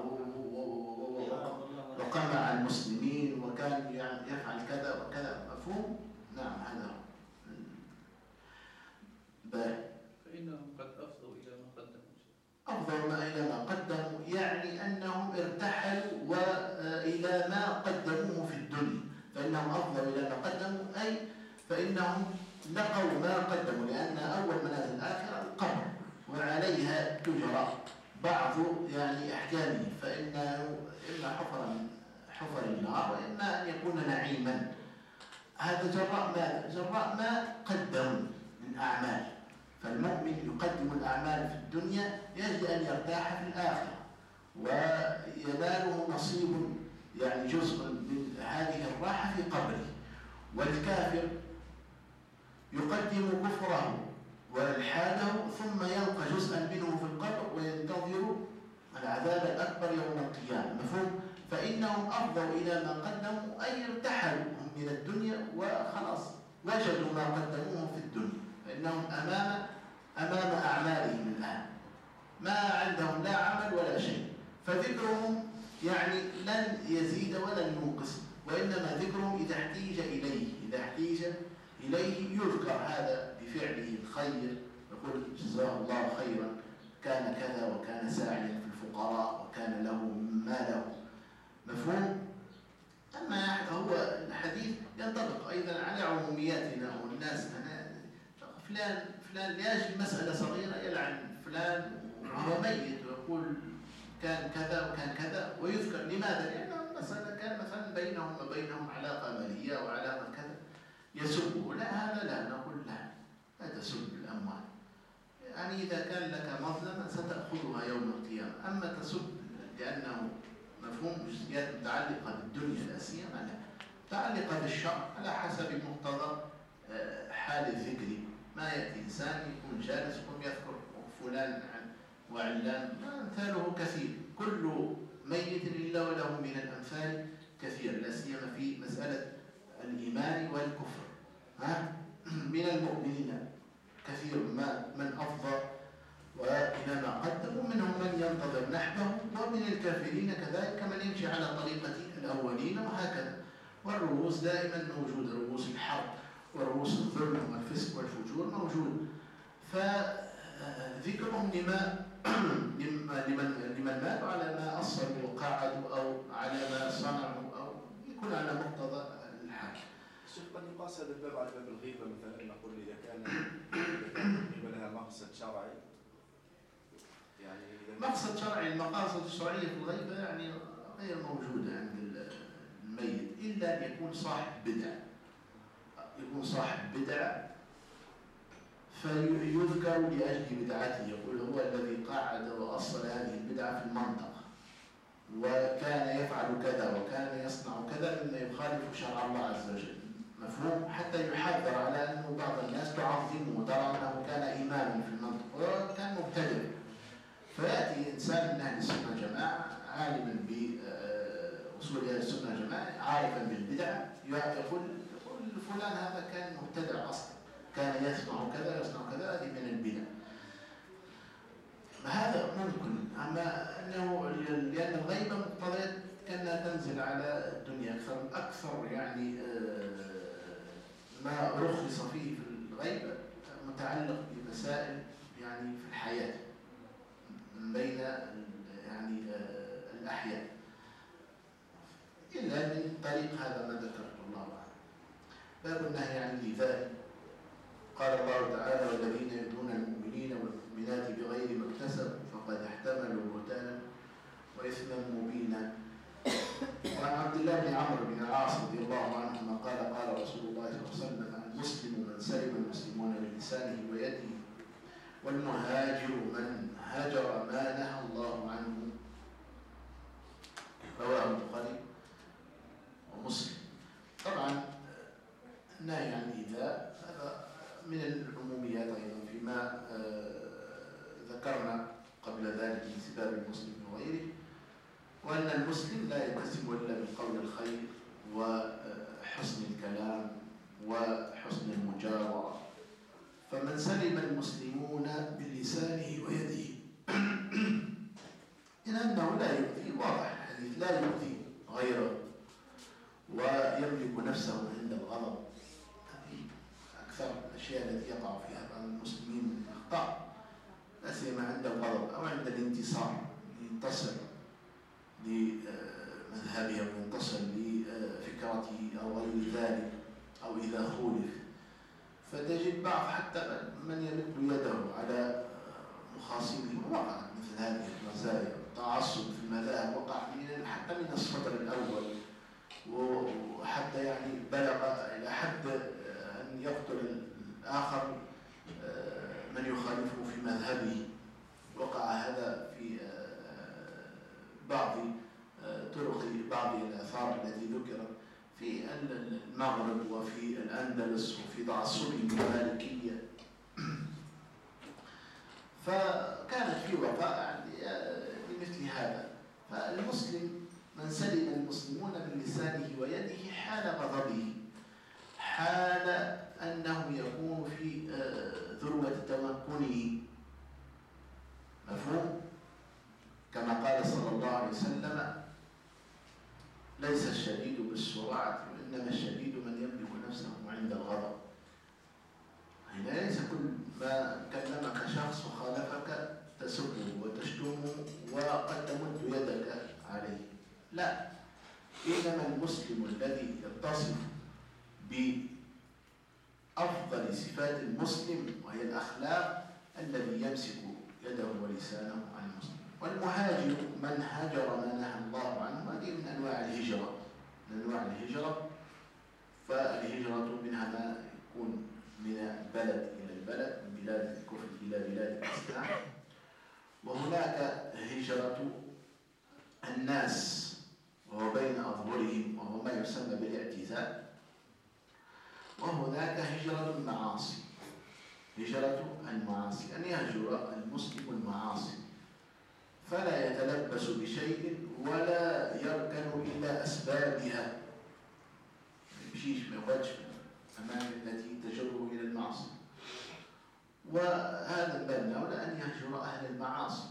وقمع المسلمين وكان يفعل كذا وكذا. مفهوم؟ نعم هذا هو. فإنهم قد أفضوا إلى ما قدموا. أفضوا إلى ما قدموا، يعني أنهم ارتحلوا وإلى ما قدموه في الدنيا، فإنهم أفضوا إلى ما قدموا، أي فإنهم لقوا ما قدموا، لأن أول منازل الآخرة القبر وعليها تجرى بعض يعني أحكامه، فإنه إما حفر النار وإما أن يكون نعيما. هذا جراء ماذا؟ جراء ما قدموا من أعمال. فالمؤمن يقدم الأعمال في الدنيا يجب أن يرتاح في الآخرة ويناله نصيب، يعني جزء من هذه الراحة في قبره. والكافر يقدم كفره وإلحاده ثم يلقى جزءا منه في القبر وينتظر العذاب الأكبر يوم القيامة. مفهوم؟ فإنهم أفضوا إلى ما قدموا، أي ارتحلوا من الدنيا وخلاص وجدوا ما قدموه في الدنيا، فإنهم أمام أعمالهم الآن، ما عندهم لا عمل ولا شيء، فذكرهم يعني لن يزيد ولن ينقص، وإنما ذكرهم إذا احتيج إليه يذكر هذا بفعله الخير، يقول جزاه الله خيرا، كان كذا وكان ساعيا في الفقراء وكان له ماله. مفهوم؟ أما هو الحديث ينطبق أيضا على عمومياتنا والناس. فلان يجي مسألة صغيرة يلعن فلان وهو ميت ويقول كان كذا وكان كذا ويذكر. لماذا؟ لأن المسألة كان مثلا بينهم وبينهم علاقة مالية وعلاقة كذا يسبه. لا، هذا لا، نقول لا تسب الأموال، يعني إذا كان لك مظلمة ستأخذها يوم القيامة. أما تسب لأنه مفهوم جزئيات متعلقة بالدنيا لا سيما، لا، متعلقة بالشرع على حسب مقتضى حال الذكر. ما يأتي إنسان يكون جالس يقوم يذكر فلان وعلان، أمثاله كثير، كل ميت إلا وله من الأمثال كثير، لا سيما في مسألة الإيمان والكفر. من المؤمنين كثير من أفضى وإلى ما قدموا، منهم من ينتظر نحبه، ومن الكافرين كذلك من يمشي على طريقة الأولين، وهكذا. والرؤوس دائما موجودة، رؤوس الحرب ورؤوس الظلم والفسق والفجور موجود. فذكرهم لمن ماتوا على ما أصلوا وقعدوا أو على ما صنعوا أو يكون على مقتضى الحال. الشيخ قد يقاس هذا الباب على باب الغيبة مثلا، نقول إذا كان الغيبة لها مقصد شرعي، يعني مقصد شرعي، المقاصد الشرعية في الغيبة يعني غير موجودة عند الميت إلا أن يكون صاحب بدعة فيذكر لأجل بدعته، يقول هو الذي قعد وأصل هذه البدعة في المنطقة وكان يفعل كذا وكان يصنع كذا مما يخالف شرع الله عز وجل. مفهوم؟ حتى يحذر على أنه بعض الناس تعظمه وترى أنه كان إماما في المنطقة وكان مبتدع. فيأتي إنسان من أهل السنة والجماعة عالما بأصول أهل السنة والجماعة عارفا بالبدع، يقول فلان هذا كان مبتدع أصلا، كان يصنع كذا هذه من البدع. هذا ممكن، أما أنه لأن الغيبة مقتضية كأنها تنزل على الدنيا أكثر يعني ما رخص فيه في الغيبة متعلق بمسائل يعني في الحياة من بين يعني الأحياء، إلا من طريق هذا ما ذكرت الله أعلم. باب النهي عن الإيذاء. قال الله تعالى: والذين يؤذون المؤمنين والمؤمنات بغير ما اكتسبوا فقد احتملوا بهتانا وإثما مبينا. وعن عبد الله بن عمرو بن العاص رضي الله عنهما قال: قال رسول الله صلى الله عليه وسلم: المسلم من سلم المسلمون بلسانه ويده، والمهاجر من هجر ما نهى الله عنه. رواه البخاري ومسلم. طبعا النهي عن الإيذاء هذا من العموميات أيضا فيما ذكرنا قبل ذلك من سباب المسلم وغيره، وأن المسلم لا يتسم إلا بالقول الخير وحسن الكلام وحسن المجاورة. فمن سلم المسلمون بلسانه ويده إن أنه لا يؤذي، واضح الحديث، لا يؤذي غيره ويملك نفسه عند الغضب. هذه أكثر الأشياء التي يقع فيها بعض المسلمين من الأخطاء، لا سيما عند الغضب أو عند الانتصار، ينتصر لمذهبه أو ينتصر لفكرته أو غير ذلك، أو إذا خولف. فتجد بعض حتى من يمد يده على مخاصمه، وقع مثل هذه المزايا. التعصب في المذاهب وقع حتى من الصدر الأول، وحتى يعني بلغ إلى حد أن يقتل الآخر من يخالفه في مذهبه. وقع هذا في بعض طرق بعض الآثار التي ذكرت في المغرب وفي الأندلس وفي تعصبهم المالكية. فكانت في وقائع لمثل هذا. فالمسلم من سلم المسلمون من لسانه ويده حال غضبه، حال أنه يكون في ذروة تمكنه. مفهوم؟ كما قال صلى الله عليه وسلم: ليس الشديد بالسرعة وإنما الشديد من يملك نفسه عند الغضب. هنا ليس كل ما كلمك شخص وخالفك تسبه وتشتمه وقد تمد يدك عليه، لا. إنما المسلم الذي يتصف بأفضل صفات المسلم وهي الأخلاق الذي يمسك يده ولسانه عن المسلم. والمهاجر من هجر ما نهى الله عنه، هذه من أنواع الهجرة، من أنواع الهجرة. فالهجرة منها ما يكون من البلد إلى البلد، من بلاد الكفر إلى بلاد الإسلام. وهناك هجرة الناس وهو بين أظهرهم، وهو ما يسمى بالاعتزال. وهناك هجرة المعاصي، هجرة المعاصي، أن يهجر المسلم المعاصي فلا يتلبس بشيء ولا يركن إلى أسبابها، ما يمشيش، ما يقعدش في الأماكن التي تجره إلى المعاصي. وهذا الباب أولى أن يهجر أهل المعاصي.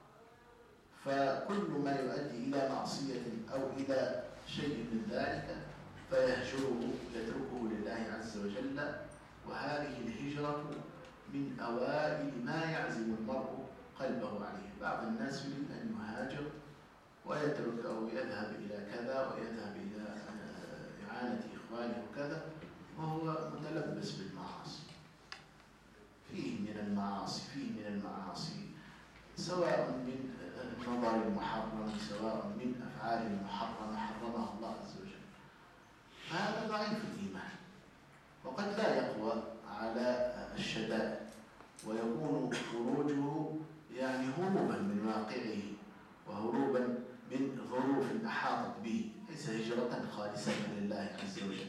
فكل ما يؤدي إلى معصية أو إلى شيء من ذلك فيهجره، يتركه لله عز وجل. وهذه الهجرة من أوائل ما يعزم المرء قلبه عليه. بعض الناس يريد أن يهاجر ويترك أو يذهب إلى كذا ويذهب إلى إعانة إخوانه وكذا، وهو متلبس بالمعاصي. فيه من المعاصي، فيه من المعاصي، سواء من النظر المحرم، سواء من أفعال محرمة حرمها الله عز وجل. هذا ضعيف الإيمان، وقد لا يقوى على الشدائد، ويكون خروجه يعني هروبا من واقعه وهروبا من ظروف أحاطت به، ليس هجرة خالصة لله عز وجل.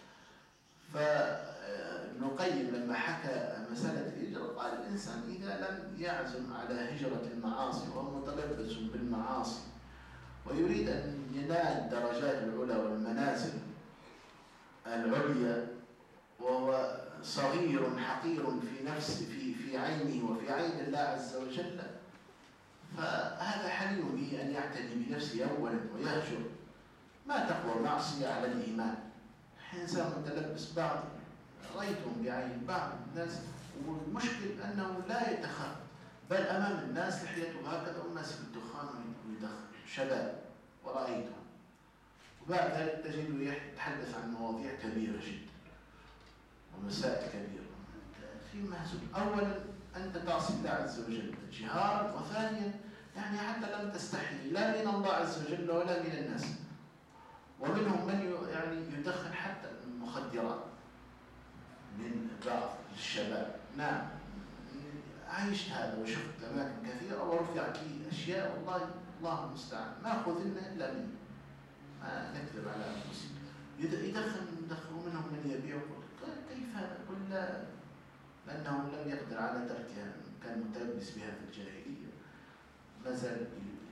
فابن القيم لما حكى مسألة الهجرة قال: الإنسان إذا لم يعزم على هجرة المعاصي وهو متلبس بالمعاصي ويريد أن ينال الدرجات العلى والمنازل العليا، وهو صغير حقير في نفسه، في عينه وفي عين الله عز وجل، فهذا حري به أن يعتني بنفسه أولا ويهجر. ما تقوى معصية على الإيمان. إنسان متلبس، بعض رأيتهم بعين بعض الناس، والمشكل أنه لا يتخف، بل أمام الناس لحيته هكذا وماسك الدخان ويدخن، شباب ورأيتهم. وبعد ذلك تجده يتحدث عن مواضيع كبيرة جدا ومسائل كبيرة. في مهزوم. أولا أنت تعصي الله عز وجل جهارا، وثانيا يعني حتى لم تستحي لا من الله عز وجل ولا من الناس. ومنهم من يعني يدخن حتى المخدرات من بعض الشباب. نعم، عايشت هذا وشفت أماكن كثيرة ورفع في أشياء والله الله المستعان ما أخذنا إلا منه، ما نكذب على أنفسنا. يدخن منهم من يبيع. كيف هذا؟ قل لأنه لم يقدر على تركها، كان متلبس بها في الجاهلية، ما زال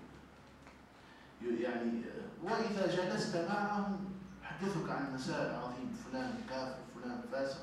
يعني. وإذا جلست معهم حدثك عن مسائل عظيمة، فلان كافر، فلان فاسق،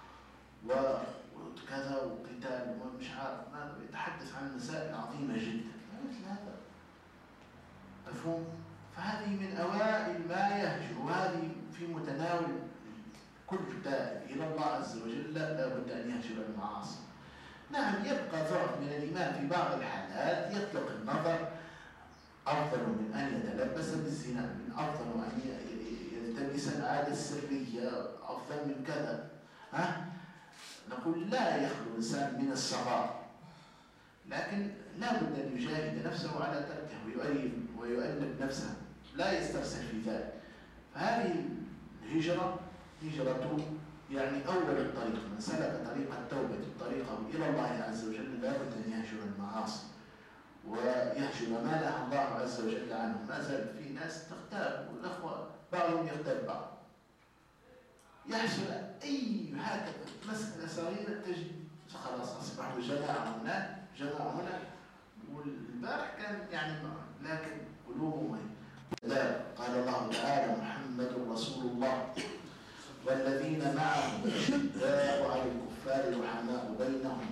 وكذا وقتال ومش عارف ماذا، يتحدث عن مسائل عظيمة جدا مثل هذا. مفهوم؟ فهذه من أوائل ما يهجر، وهذه في متناول كل تائب إلى الله عز وجل لا بد أن يهجر المعاصي. نعم يبقى ضعف من الإيمان في بعض الحالات، يطلق النظر أفضل من أن يتلبس بالزنا، من أفضل أن يلتبس العادة السرية، أفضل من كذا. نقول لا يخلو الإنسان من الصغار، لكن لا بد أن يجاهد نفسه على تركه ويؤنب نفسه، لا يسترسل في ذلك. فهذه الهجرة هجرة يعني أول الطريق، من سلك طريق التوبة طريقه إلى الله عز وجل لا بد أن يهجر المعاصي ويهجر ما نهى الله عز وجل عنه. ما زال في ناس تغتاب، والأخوة بعضهم يغتاب بعض، يحصل أي هكذا مسألة صغيرة تجد خلاص أصبحوا جماعة هنا جماعة هنا، والبارح كان يعني لكن قلوبهم لا. قال الله تعالى: محمد رسول الله والذين معه أشداء على الكفار رحماء بينهم.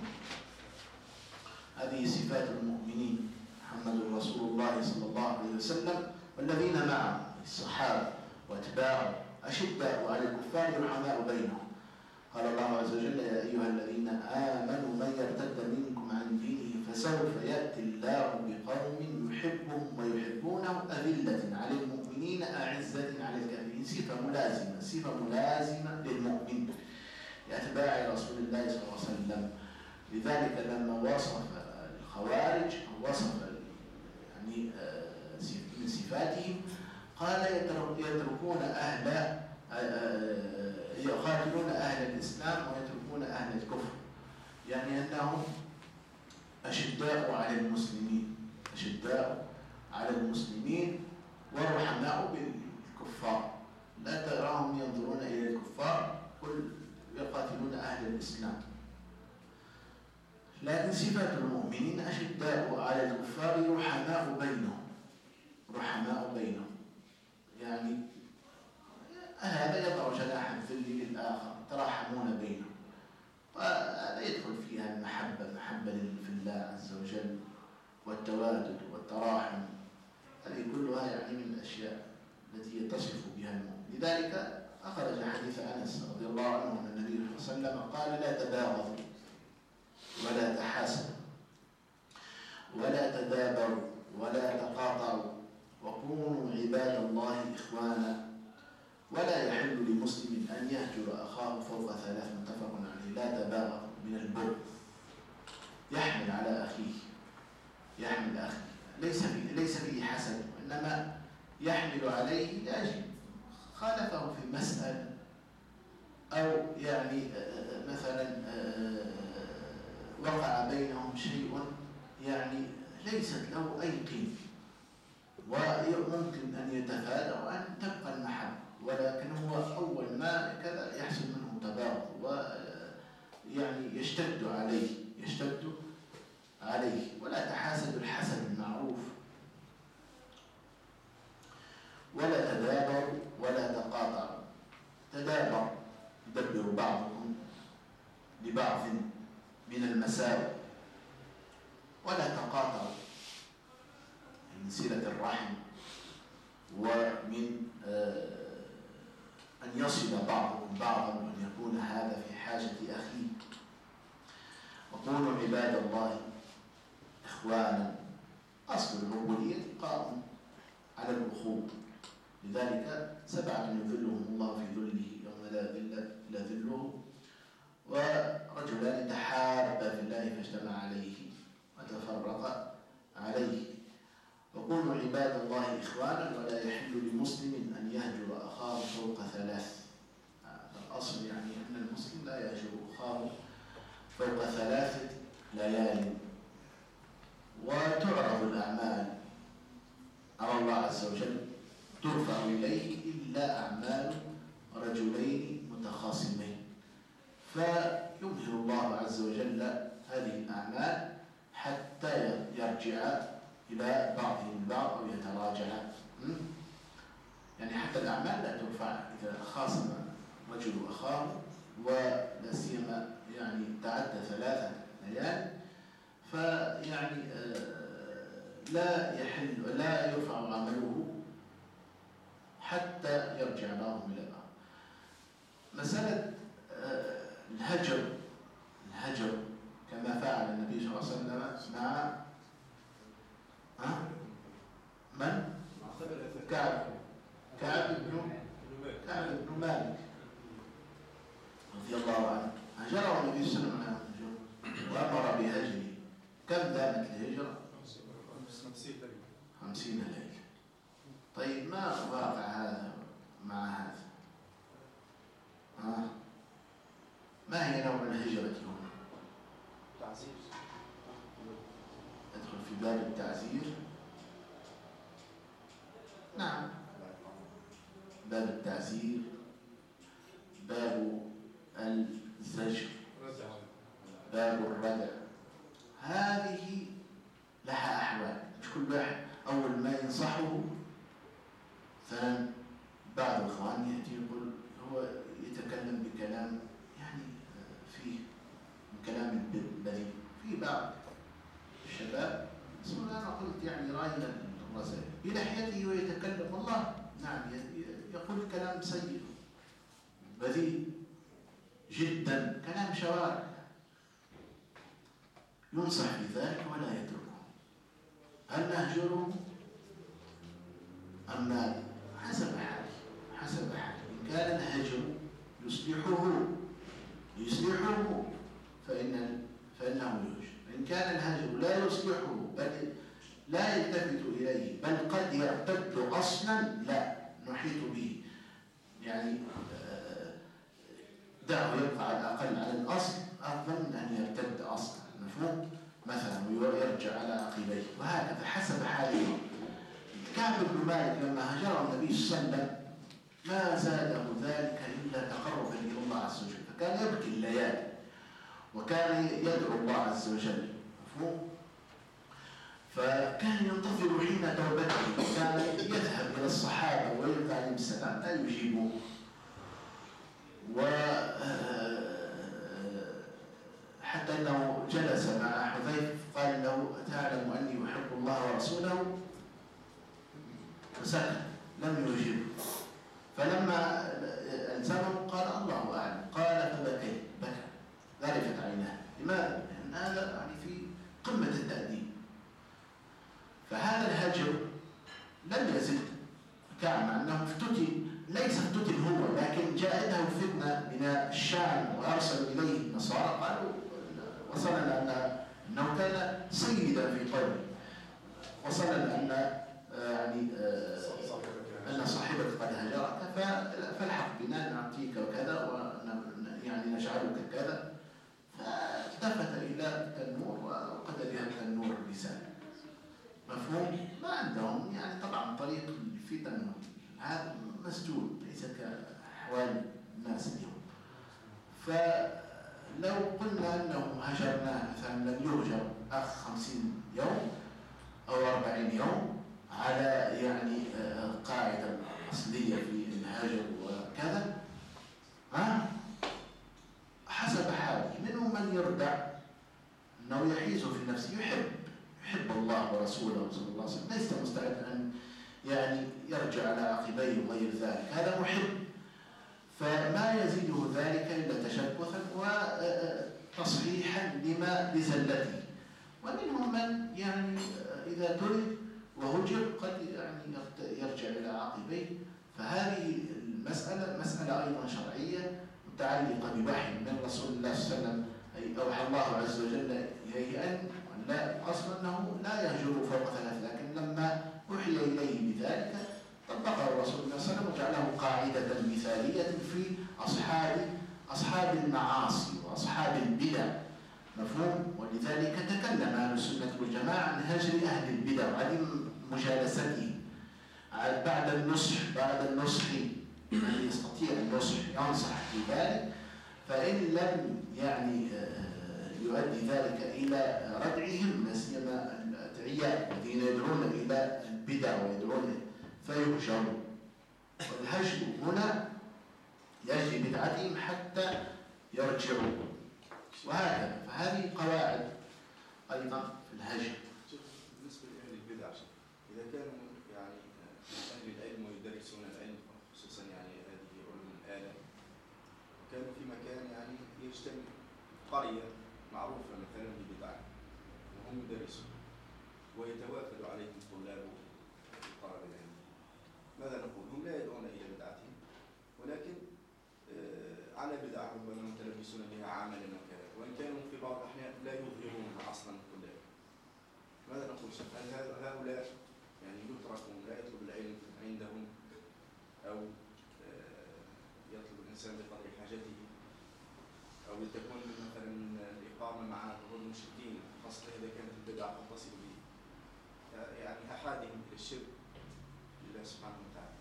هذه صفات المؤمنين. محمد رسول الله صلى الله عليه وسلم والذين معه الصحابة واتباعه أشداء على الكفار رحماء بينهم. قال الله عز وجل: يا أيها الذين آمنوا من يرتد منكم عن دينه فسوف يأتي الله بقوم يحبهم ويحبونه أذلة على المؤمنين أعزة على الكافرين. صفة ملازمة للمؤمن لأتباع رسول الله صلى الله عليه وسلم. لذلك لما وصف الخوارج وصف يعني من صفاتهم قال: يتركون يقاتلون أهل الإسلام ويتركون أهل الكفر، يعني أنهم أشداء على المسلمين، أشداء على المسلمين ورحماء بالكفار. لا تراهم ينظرون إلى الكفار، قل يقاتلون أهل الإسلام. لكن صفات المؤمنين أشداء على الكفار رحماء بينهم، رحماء بينهم، يعني هذا يضع جناح الذل للآخر، تراحمون بينهم. وهذا يدخل فيها المحبة في الله عز وجل والتوادد والتراحم. هذه كلها يعني من الأشياء التي يتصف بها المؤمن. لذلك أخرج حديث أنس رضي الله عنه أن النبي صلى الله عليه وسلم قال: لا تباغضوا ولا تحاسدوا ولا تدابروا ولا تقاطعوا وكونوا عباد الله إخوانا ولا يحل لمسلم أن يهجر أخاه فوق 3. متفق عليه. لا تباغض من البغض، يحمل على أخيه، يحمل أخيه، ليس فيه حسد، وإنما يحمل عليه لأجل خالفه في مسألة، أو يعني مثلا وقع بينهم شيء يعني ليست له أي قيمة، وممكن أن يتفادى وأن تبقى المحبة، ولكن هو أول ما كذا يحصل منه تباغض ويعني يشتد عليه. ولا تحاسدوا الحسد المعروف. ولا تدابروا ولا تقاطعوا. تدابر يدبر بعضكم لبعض من المساوئ. ولا تقاطعوا من صلة الرحم ومن أن يصل بعضكم بعضا وأن يكون هذا في حاجة أخيه. وكونوا عباد الله إخوانا. أصل العبودية قائم على الأخوة. لذلك 7 يظلهم الله في ظله يوم لا ظل إلا ظله. ورجلان تحابا في الله فاجتمع عليه وتفرق عليه. وكونوا عباد الله إخوانا ولا يحل لمسلم أن يهجر أخاه فوق 3. الأصل يعني أن المسلم لا يهجر أخاه فوق 3 ليال. وتعرض الأعمال على الله عز وجل ترفع إليه إلا أعمال رجلين متخاصمين، فيظهر الله عز وجل هذه الأعمال حتى يرجع إلى بعضهم البعض أو يتراجع. يعني حتى الأعمال لا ترفع إذا خاصم رجل أخاه ولا سيما يعني تعدى 3 ليال، فيعني لا يرفع عمله حتى يرجع بعضهم إلى بعض. مسألة الهجر كما فعل رضي الله عنه هجره النبي صلى الله عليه وسلم وأمر بهجره. كم دامت الهجرة؟ 50 ليلة. طيب ما واقع هذا مع هذا؟ ما هي نوع الهجرة هنا؟ تعزيز. أدخل في باب التعزير. نعم، باب التعزير، باب الزجر، باب الردع. هذه لها أحوال. مش كل واحد أول ما ينصحه مثلا بعض الإخوان يأتي يقول هو يتكلم بكلام يعني فيه كلام الذي في بعض الشباب. أنا قلت يعني رأينا الرسائل بلحيته ويتكلم والله نعم يقول كلام سيء بذيء جدا، كلام شوارع، ينصح بذلك ولا يتركه. هل نهجره أم لا؟ حسب حاله، حسب حاله. إن كان الهجر يصلحه فإنه يهجر. إن كان الهجر لا يصلحه بل لا يلتفت إليه بل قد يرتد أصلا، لا نحيط به، يعني دعه يبقى على الأقل على الأصل أفضل من أن يرتد أصلا. مفهوم؟ مثلا ويرجع على عقبيه، وهكذا حسب حاله. كعب بن مالك لما هجره النبي صلى الله عليه وسلم ما زاده ذلك إلا تقربا إلى الله عز وجل، فكان يبكي الليالي وكان يدعو الله عز وجل. مفهوم؟ فكان ينتظر حين توبته، كان يذهب إلى الصحابة ويرد عليهم السلام لا يجيبوه. حتى أنه جلس مع حذيفة قال له أتعلم أني أحب الله ورسوله؟ فسكت لم يجيبه. فلما ألزمه قال الله أعلم. قال فبكيت، بكى ذرفت عيناه. لماذا؟ لأن هذا يعني في قمة التأديب. فهذا الهجر لم يزد كعب، مع أنه افتتن، ليس افتتن هو، لكن جاءته فتنة من الشام وأرسل إليه النصارى قالوا وصلنا أنه كان سيدا في قومه، وصلنا أن يعني أن صاحبك قد هجرك فالحق بنا نعطيك وكذا يعني نجعلك كذا. فالتفت إلى التنور وقد بها التنور بلسانه. مفهوم؟ ما عندهم يعني طبعا طريق الفتن هذا مسجون، ليس كأحوال الناس اليوم. فلو قلنا أنه هجرناه مثلا لم يهجر أخ 50 يوم أو 40 يوم على يعني القاعدة الأصلية في الهجر وكذا، حسب حاله. منهم من يردع أنه يحيز في نفسه، يحب الله ورسوله صلى الله عليه وسلم، ليس مستعد أن يعني يرجع على عقبيه وغير ذلك، هذا محب. فما يزيده ذلك إلا تشبثا وتصحيحا لزلته. ومنهم من يعني إذا ترك وهجر قد يعني يرجع إلى عقبيه. فهذه المسألة مسألة أيضا شرعية متعلقة بوحي من رسول الله صلى الله عليه وسلم، أي أوحى الله عز وجل إليه أن لا أصلا أنه لا يهجر فوق 3، لكن لما أوحي إليه بذلك طبقه الرسول صلى الله عليه وسلم وجعله قاعدة مثالية في أصحاب المعاصي وأصحاب البدع. مفهوم؟ ولذلك تكلم أهل السنة والجماعة عن هجر أهل البدع وعدم مجالستهم بعد النصح من يستطيع النصح ينصح في ذلك، فإن لم يعني يؤدي ذلك إلى ردعهم، لا سيما الأدعياء الذين يدعون إلى البدع ويدعون فيهجروا. والهجر هنا يجري بدعتهم حتى يرجعوا، وهكذا. فهذه قواعد أيضا في الهجر. بالنسبة لأهل البدع، إذا كانوا يعني أهل العلم ويدرسون العلم خصوصا يعني هذه علوم الآلة، وكانوا في مكان يعني يجتمع قرية معروفة مثلا ببدعة وهم يدرسون ويتوافد عليهم طلاب طلب العلم، ماذا نقول؟ هم لا يدعون إلى بدعتهم ولكن على بدعة البدع ربما متلبسون بها عملا وكذا، وإن كانوا في بعض الأحيان لا يظهرونها أصلا الطلاب. ماذا نقول شيخ؟ هل هؤلاء يعني يتركون لا يطلب العلم عندهم، أو يطلب الإنسان بقدر حاجته، أو تكون مثلا الإقامة مع المشركين خاصة إذا كانت البدع تتصل به يعني أحادهم إلى الشرك لله سبحانه وتعالى؟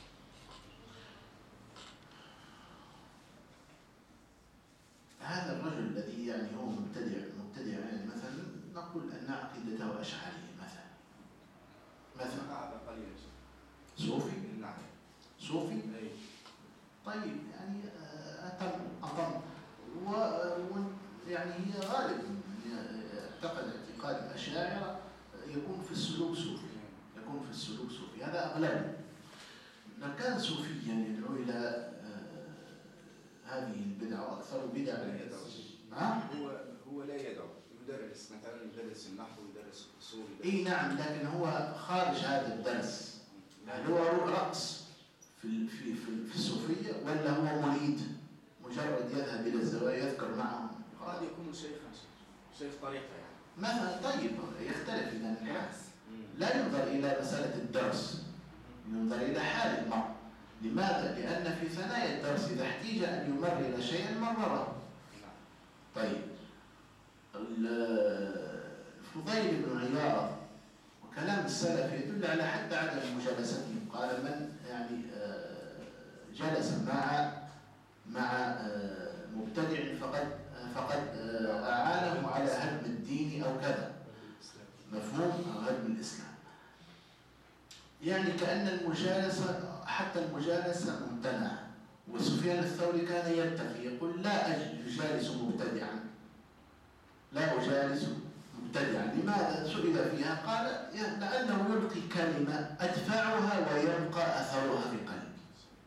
هذا الرجل الذي يعني هو مبتدع يعني مثلا نقول أن عقيدته أشعرية مثلا هذا قليلا صوفي؟ نعم صوفي؟ أي. طيب يعني أطم يعني هي غالب اعتقد اعتقاد الأشاعرة يكون في السلوك صوفي، هذا أغلب. لو كان صوفيا يدعو إلى هذه البدع وأكثر بدع هو لا يدعو، يدرس مثلا يدرس النحو ويدرس الأصول. اي نعم، لكن هو خارج هذا الدرس. هل هو رأس في الصوفية ولا هو مريد مجرد يذهب إلى الزوايا يذكر معهم؟ قد يكون شيخ طريقة يعني. مثلا طيب يختلف إذا الناس. لا ينظر إلى مسألة الدرس، ينظر إلى حال المرء. لماذا؟ لأن في ثنايا الدرس إذا احتاج أن يمرر شيئا مرره. طيب الفضيل بن عياض وكلام السلف يدل على حتى عدم مجالستهم. قال من يعني جلس مع مبتدع فقد أعانه على هدم الدين أو كذا، مفهوم أو هدم الإسلام. يعني كأن حتى المجالسة ممتنعة. وسفيان الثوري كان يتقي يقول لا أجالس مبتدعا، لا أجالس مبتدعا. لماذا؟ سئل فيها قال لأنه يلقي كلمة أدفعها ويبقى أثرها في قلبي.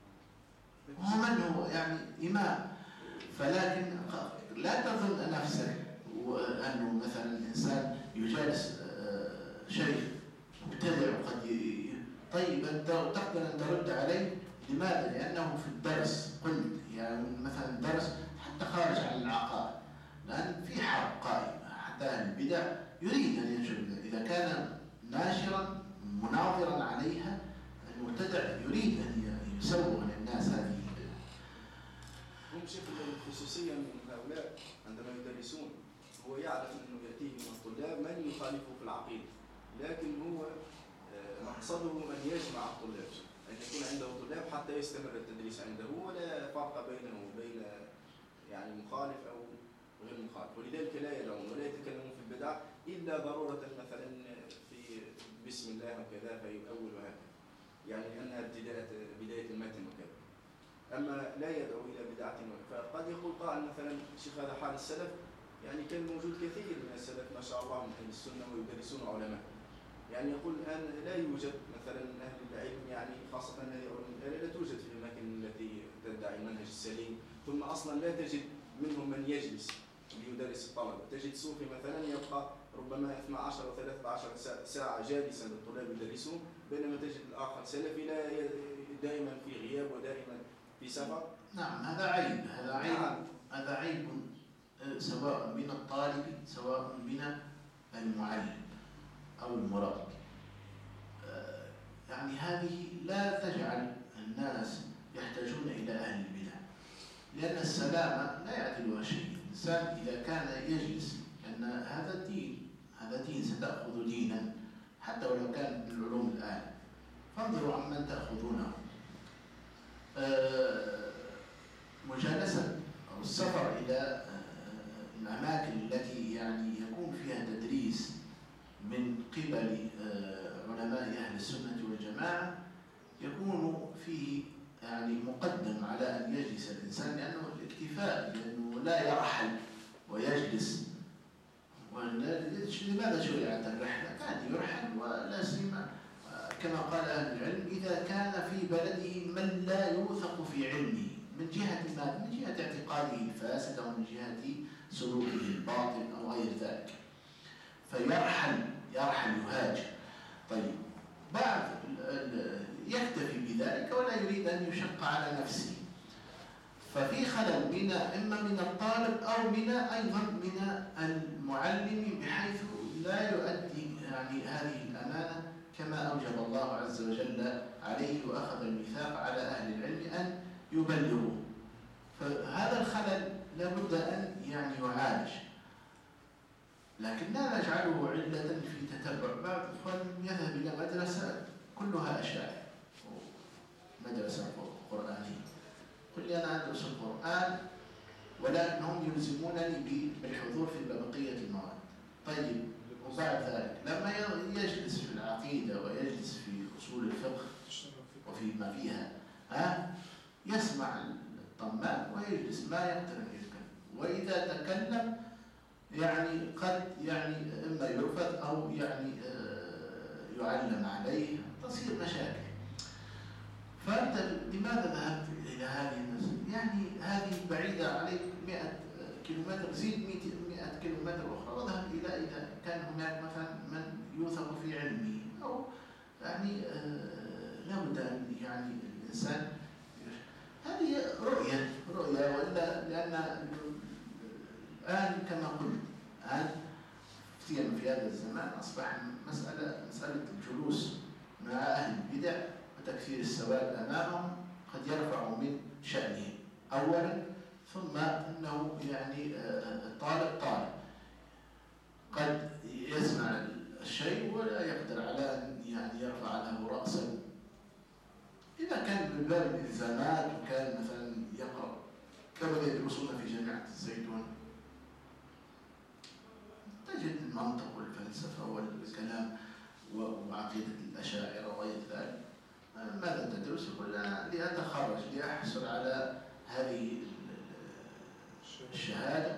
وهو من هو يعني إمام. فلكن لا تظن نفسك أنه مثلا الإنسان يجالس شيخ مبتدع وقد طيب أنت تقدر أن ترد عليه. لماذا؟ لأنه في الدرس قلت يعني مثلا درس حتى خارج عن العقائد، لأن في حرب قائمة حتى أهل البدع يريد أن ينشر. إذا كان ناشرا مناظرا عليها المبتدع يريد أن يسوغ للناس هذه البدع. هم بشكل خصوصيا من هؤلاء عندما يدرسون هو يعرف أنه يأتيه من الطلاب من يخالفه في العقيدة، لكن هو مقصده من يجمع الطلاب، أن يكون عنده طلاب حتى يستمر التدريس عنده ولا فرق بينه وبين يعني مخالف أو غير مخالف. ولذلك لا يدعون ولا يتكلمون في البدع إلا ضرورة مثلا في بسم الله وكذا فيؤول هذا، يعني لأنها بداية المتن وكذا. أما لا يدعو إلى بدعة. فقد يقول قائل مثلا شيخ هذا حال السلف، يعني كان موجود كثير من السلف ما شاء الله من أهل السنة ويدرسون علماء. يعني يقول الآن لا يوجد مثلا أهل العلم، يعني خاصة لا توجد في الأماكن التي تدعي المنهج السليم، ثم أصلا لا تجد منهم من يجلس ليدرس الطلبة. تجد صوفي مثلا يبقى ربما 12 أو 13 ساعة جالسا للطلاب يدرسون، بينما تجد الآخر سلفي لا دائما في غياب ودائما في سفر. نعم هذا عيب سواء من الطالب سواء من المعلم أو المربي. يعني هذه لا تجعل الناس يحتاجون إلى أهل البدع، لأن السلامة لا يعدلها شيء. الإنسان إذا كان يجلس أن هذا دين ستأخذ دينا حتى ولو كان من العلوم الآن، فانظروا عمن تأخذونه. مجالسة أو السفر إلى الأماكن التي يعني يكون فيها تدريس من قبل علماء أهل السنة والجماعة يكون فيه يعني مقدم على أن يجلس الإنسان، لأنه الاكتفاء، لأنه لا يرحل ويجلس. لماذا شرعت الرحلة؟ كان يرحل، ولا سيما كما قال أهل العلم إذا كان في بلده من لا يوثق في علمه من جهة اعتقاده الفاسد أو من جهة سلوكه الباطل أو غير ذلك، فيرحل يهاجر. طيب بعض يكتفي بذلك ولا يريد أن يشق على نفسه، ففي خلل من إما من الطالب أو من أيضا من المعلم، بحيث لا يؤدي يعني هذه الأمانة كما أوجب الله عز وجل عليه وأخذ الميثاق على أهل العلم أن يبلغوا. فهذا الخلل لابد أن يعني يعالج، لكن لا نجعله علة في تتبع. بعض الإخوان يذهب إلى مدرسة كلها أشاعر، مدرسة قرآنية، قل لي أنا أدرس القرآن ولكنهم يلزمونني بالحضور في بقية المواد. طيب، وبعد ذلك لما يجلس في العقيدة ويجلس في أصول الفقه وفيما فيها يسمع الطمان ويجلس ما يقدر أن يتكلم، وإذا تكلم يعني قد يعني إما يرفض أو يعني يعلم عليه، تصير مشاكل. فأنت لماذا ذهبت إلى هذه المسألة؟ يعني هذه بعيدة عليك 100 كيلومتر، زيد 100 كيلومتر أخرى واذهب إلى إذا كان هناك مثلا من يوثق في علمه، أو يعني لابد أن يعني الإنسان هذه رؤية وإلا، لأن الآن كما قلت الآن في هذا الزمان أصبح مسألة الجلوس مع أهل البدع وتكثير السواد أمامهم قد يرفع من شأنهم أولا، ثم أنه يعني طالب قد يسمع الشيء ولا يقدر على أن يعني يرفع له رأسا. إذا كان من باب الإلزامات وكان مثلا يقرأ كما يدرسون في جامعة الزيتون، تجد المنطق والفلسفة والكلام وعقيدة الأشاعرة وغير ذلك. ماذا تدرس؟ يقول أنا لأتخرج لأحصل على هذه الشهادة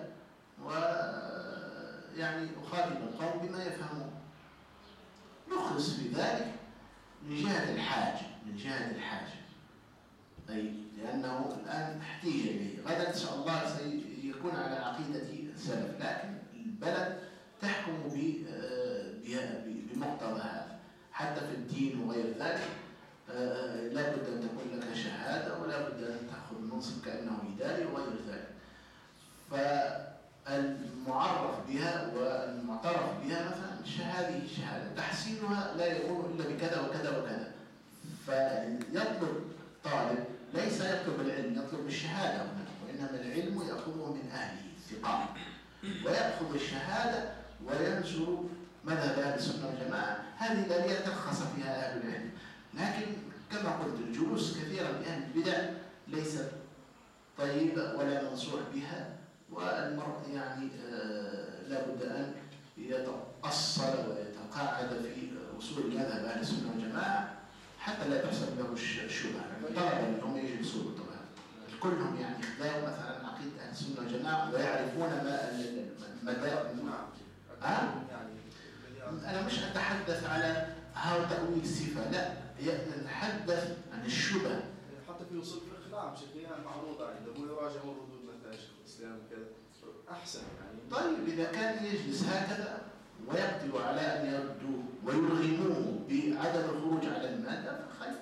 ويعني أخاطب القوم بما يفهمون. نخلص في ذلك من جهة الحاجة، أي لأنه الآن احتيج إليه، غدا إن شاء الله سيكون على عقيدة السلف، لكن البلد تحكم بمقتضى هذا حتى في الدين وغير ذلك. لا بد أن تكون لك شهادة ولا بد أن تأخذ منصب كأنه إداري وغير ذلك. فالمعرف بها والمعترف بها مثلا هذه الشهادة تحسينها لا يكون إلا بكذا وكذا وكذا. فيطلب طالب ليس يطلب العلم، يطلب الشهادة، وإنما العلم يأخذه من أهله الثقات، ويأخذ الشهادة وينشر مذهب أهل السنة والجماعة. هذه الآلية ترخص فيها أهل العلم، لكن كما قلت الجلوس كثيرا بأهل البدع ليست طيبة ولا منصوح بها، والمرء يعني لابد أن يتأصل ويتقاعد في أصول مذهب أهل السنة والجماعة حتى لا تحسب له الشبهة. الطلبة اللي هم يجلسون طبعا كلهم يعني يخدعوا مثلا عقيدة أهل السنة والجماعة ويعرفون أنا مش أتحدث على هذا تأويل الصفة، لا، نتحدث عن الشبه. حتى في وصول الفقه نعم شيخنا معروضة عندهم ويراجعون ردود مثلا شيخ الإسلام وكذا أحسن يعني. طيب إذا كان يجلس هكذا ويقدر على أن يردوه ويرغموه بعدم الخروج على المادة فخير.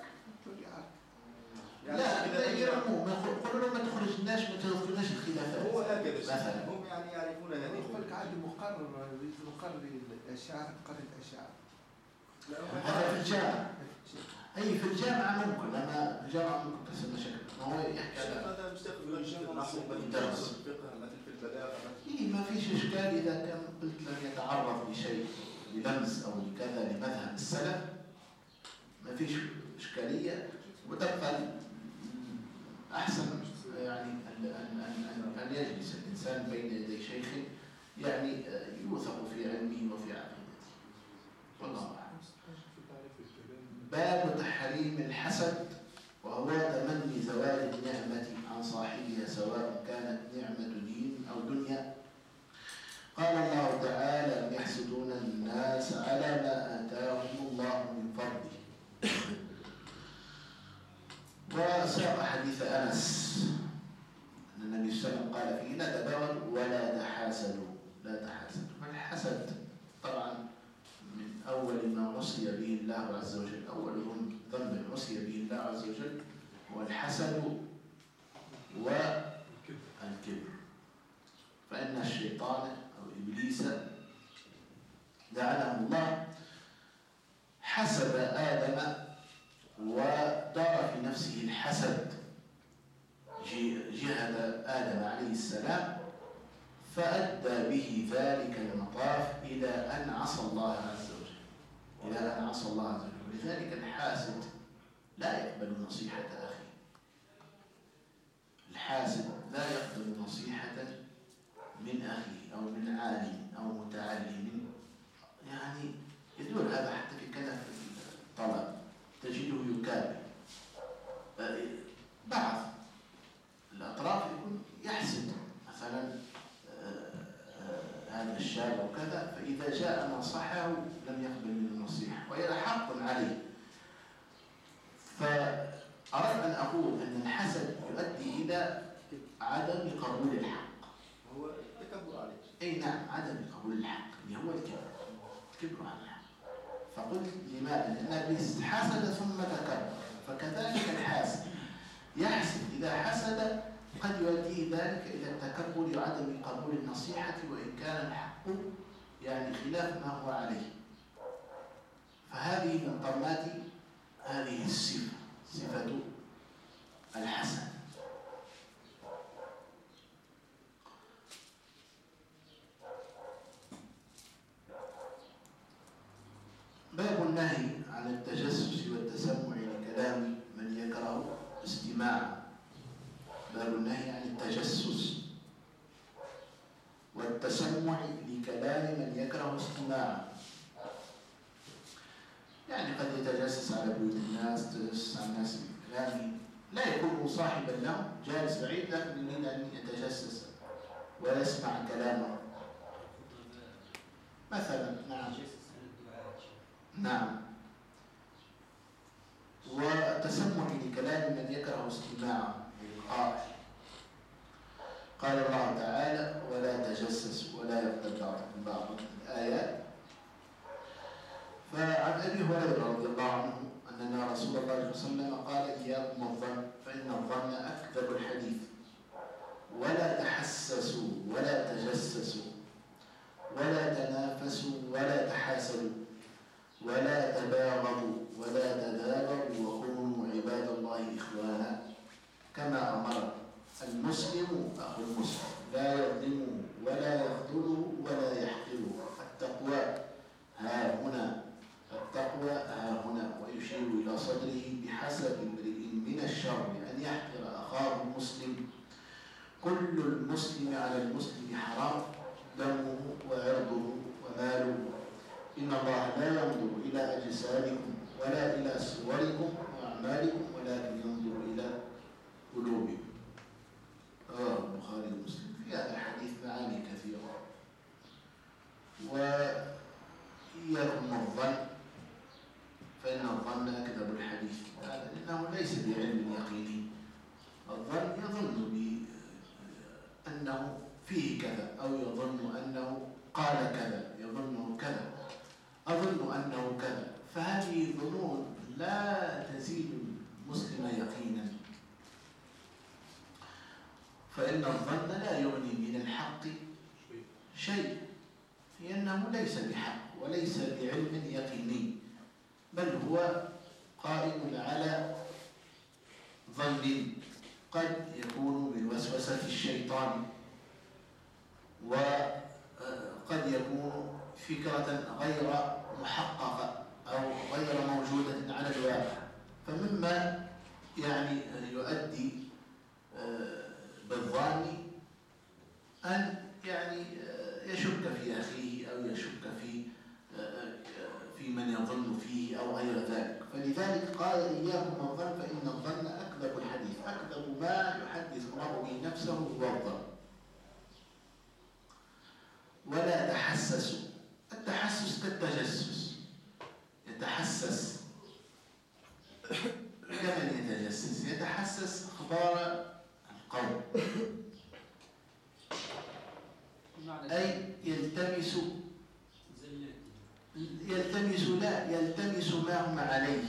لا يرغموه، يقولوا له ما تخرجناش الخلافات. هو هكذا مثلا هم يعني يعرفون هذه. يقول لك عندي مقرر الأشعار قرن الأشعار. هذا في الجامعة، أي في الجامعة ممكن، أما الجامعة ممكن تحصل مشاكل. ما هو يحكي على هذا مستقبل يدرس في البلاغة. ما فيش إشكال إذا كان قلت لم يتعرض لشيء للمس أو لكذا لمذهب السلف، ما فيش إشكالية، وتبقى أحسن يعني أن يجلس الإنسان بين يدي شيخ يعني يوثق في علمه وفي عقيدته. والله أعلم. باب تحريم الحسد، وهو تمني زوال النعمة عن صاحبها سواء كانت نعمة دين أو دنيا. قال الله تعالى: أم يحسدون الناس على ما آتاهم الله من فضله. وساق حديث أنس أن النبي صلى الله عليه وسلم قال فيه: لا تباغضوا ولا تحاسدوا. والحسد طبعا من أول ما عصي به الله عز وجل، أول ذنب عصي به الله عز وجل هو الحسد، ويعني الشيطان أو إبليس لعنه الله حسد آدم ودار في نفسه الحسد جهة آدم عليه السلام، فأدى به ذلك المطاف إلى أن عصى الله عز وجل، ولذلك الحاسد لا يقبل نصيحة أخيه، الحاسد لا يقبل نصيحة من أخيه أو من عالم أو متعلم، يعني يدور هذا حتى في كلام الطلب تجده يكابر. بعض الأطراف يكون يحسد مثلا هذا الشاب وكذا، فإذا جاء نصحه لم يقبل من النصيحة وهي حق عليه. فأردت أن أقول أن الحسد يؤدي إلى عدم قبول الحق. هو تكبر عليه. أي نعم، عدم قبول الحق اللي هو الكبر على الحق. فقلت لماذا؟ لأن إبليس حسد ثم تكبر، فكذلك الحاسد يحسد إذا حسد قد يؤدي ذلك إلى التكبر وعدم قبول النصيحة وإن كان الحق يعني خلاف ما هو عليه. فهذه من طمات هذه الصفة، صفة الحسد. باب النهي عن التجسس والتسمع لكلام من يكره استماعه. باب النهي عن التجسس والتسمع لكلام من يكره استماعه. يعني قد يتجسس على بيوت الناس، يتجسس على الناس بكلامه، لا يكون صاحبا لهم جالس بعيد لكن يريد أن يتجسس ويسمع كلامه مثلا. نعم. والتسمع لكلام من يكره استماعه للقائل. قال الله تعالى: ولا تجسسوا ولا يغتب بعضكم بعضا، الآيات. فعن أبي هريرة رضي الله عنه أن رسول الله صلى الله عليه وسلم قال: إياكم الظن فإن الظن أكذب الحديث، ولا تحسسوا ولا تجسسوا ولا تنافسوا ولا تحاسدوا ولا تباغضوا ولا تدابروا وكونوا عباد الله إخوانا، كما أمر. المسلم أخو المسلم لا يظلمه ولا يخذله ولا يحقره. التقوى ها هنا، التقوى ها هنا. ويشير إلى صدره: بحسب امرئ من الشر أن يحقر أخاه المسلم. كل المسلم على المسلم حرام، دمه وعرضه وماله. إن الله لا ينظر إلى أجسادكم ولا إلى صوركم وأعمالكم ولكن ينظر إلى قلوبكم. رواه البخاري ومسلم. في هذا الحديث معاني كثيرة. وإياكم الظن فإن الظن أكذب الحديث، لأنه ليس بعلم يقيني. الظن يظن بأنه فيه كذا، أو يظن أنه قال كذا، يظن كذا، أظن أنه كذا. فهذه ظنون لا تزيد المسلم يقينا. فإن الظن لا يغني من الحق شيء، لأنه ليس بحق وليس بعلم يقيني، بل هو قائم على ظن قد يكون من وسوسة الشيطان، وقد يكون فكرة غير محققة أو غير موجودة على الواقع. فمما يعني يؤدي بالظن أن يعني يشك في أخيه أو يشك في من يظن فيه أو غير ذلك. فلذلك قال: إياكم الظن فإن الظن أكذب الحديث. أكذب ما يحدث الله به نفسه هو الظن. ولا تحسسوا. التحسس كالتجسس، يتحسس كمن يتجسس، يتحسس أخبار القوم، أي يلتمس ما هم عليه،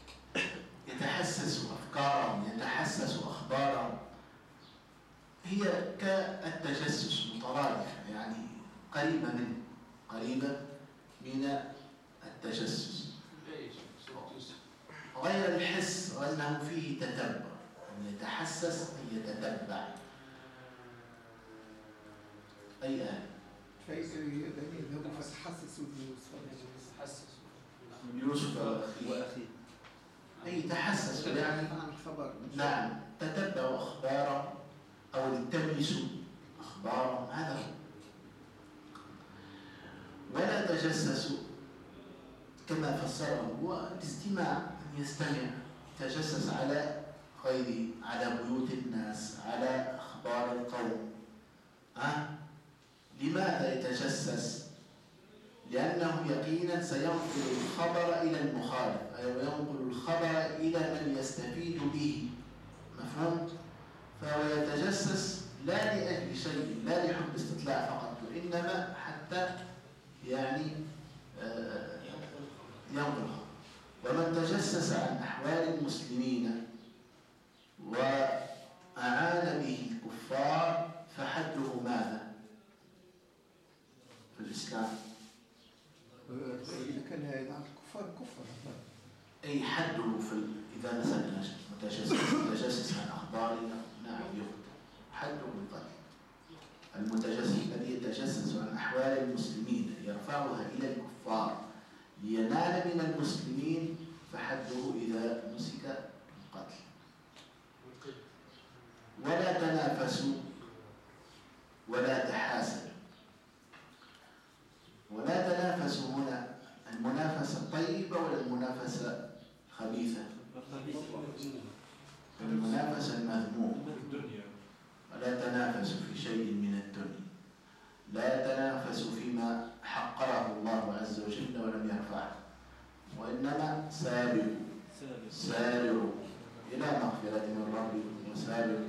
يتحسس أفكارهم، يتحسس أخبارهم. هي كالتجسس مترادفة، يعني قريبة من التجسس، غير الحس وأنه فيه تتبع، أن يتحسس أن يتتبع. أي آية؟ يذهبوا فتحسسوا يوسف وأخيه. أي تحسس يعني عن خبر. نعم، تتبعوا أخبارهم أو التمسوا أخبارهم، هذا هو. ولا تجسسوا كما فسره هو الاستماع، أن يستمع، يتجسس على غيره، على بيوت الناس، على أخبار القوم. لماذا يتجسس؟ لأنه يقينا سينقل الخبر إلى المخالف، أي ينقل الخبر إلى من يستفيد به. مفهوم؟ فهو يتجسس لا لأجل شيء، لا لحب استطلاع فقط، وإنما حتى يعني ينقل. ومن تجسس عن أحوال المسلمين وأعان به الكفار فحده ماذا في الإسلام؟ إذا كان يدعم الكفار كفر. أي حده إذا مثلا متجسس عن أخبارنا، نعم يقتل، حده بالقتل. المتجسس الذي يتجسس عن أحوال المسلمين يرفعها إلى الكفار لينال من المسلمين فحده إذا مسك القتل. ولا تنافسوا ولا تحاسدوا. ولا تنافسوا هنا المنافسة الطيبة ولا المنافسة الخبيثة؟ المنافسة المذمومة. ولا تنافسوا في شيء من الدنيا، لا تنافسوا فيما حقره الله عز وجل ولم يرفعه، وإنما سارعوا إلى مغفرة من ربكم، وسارعوا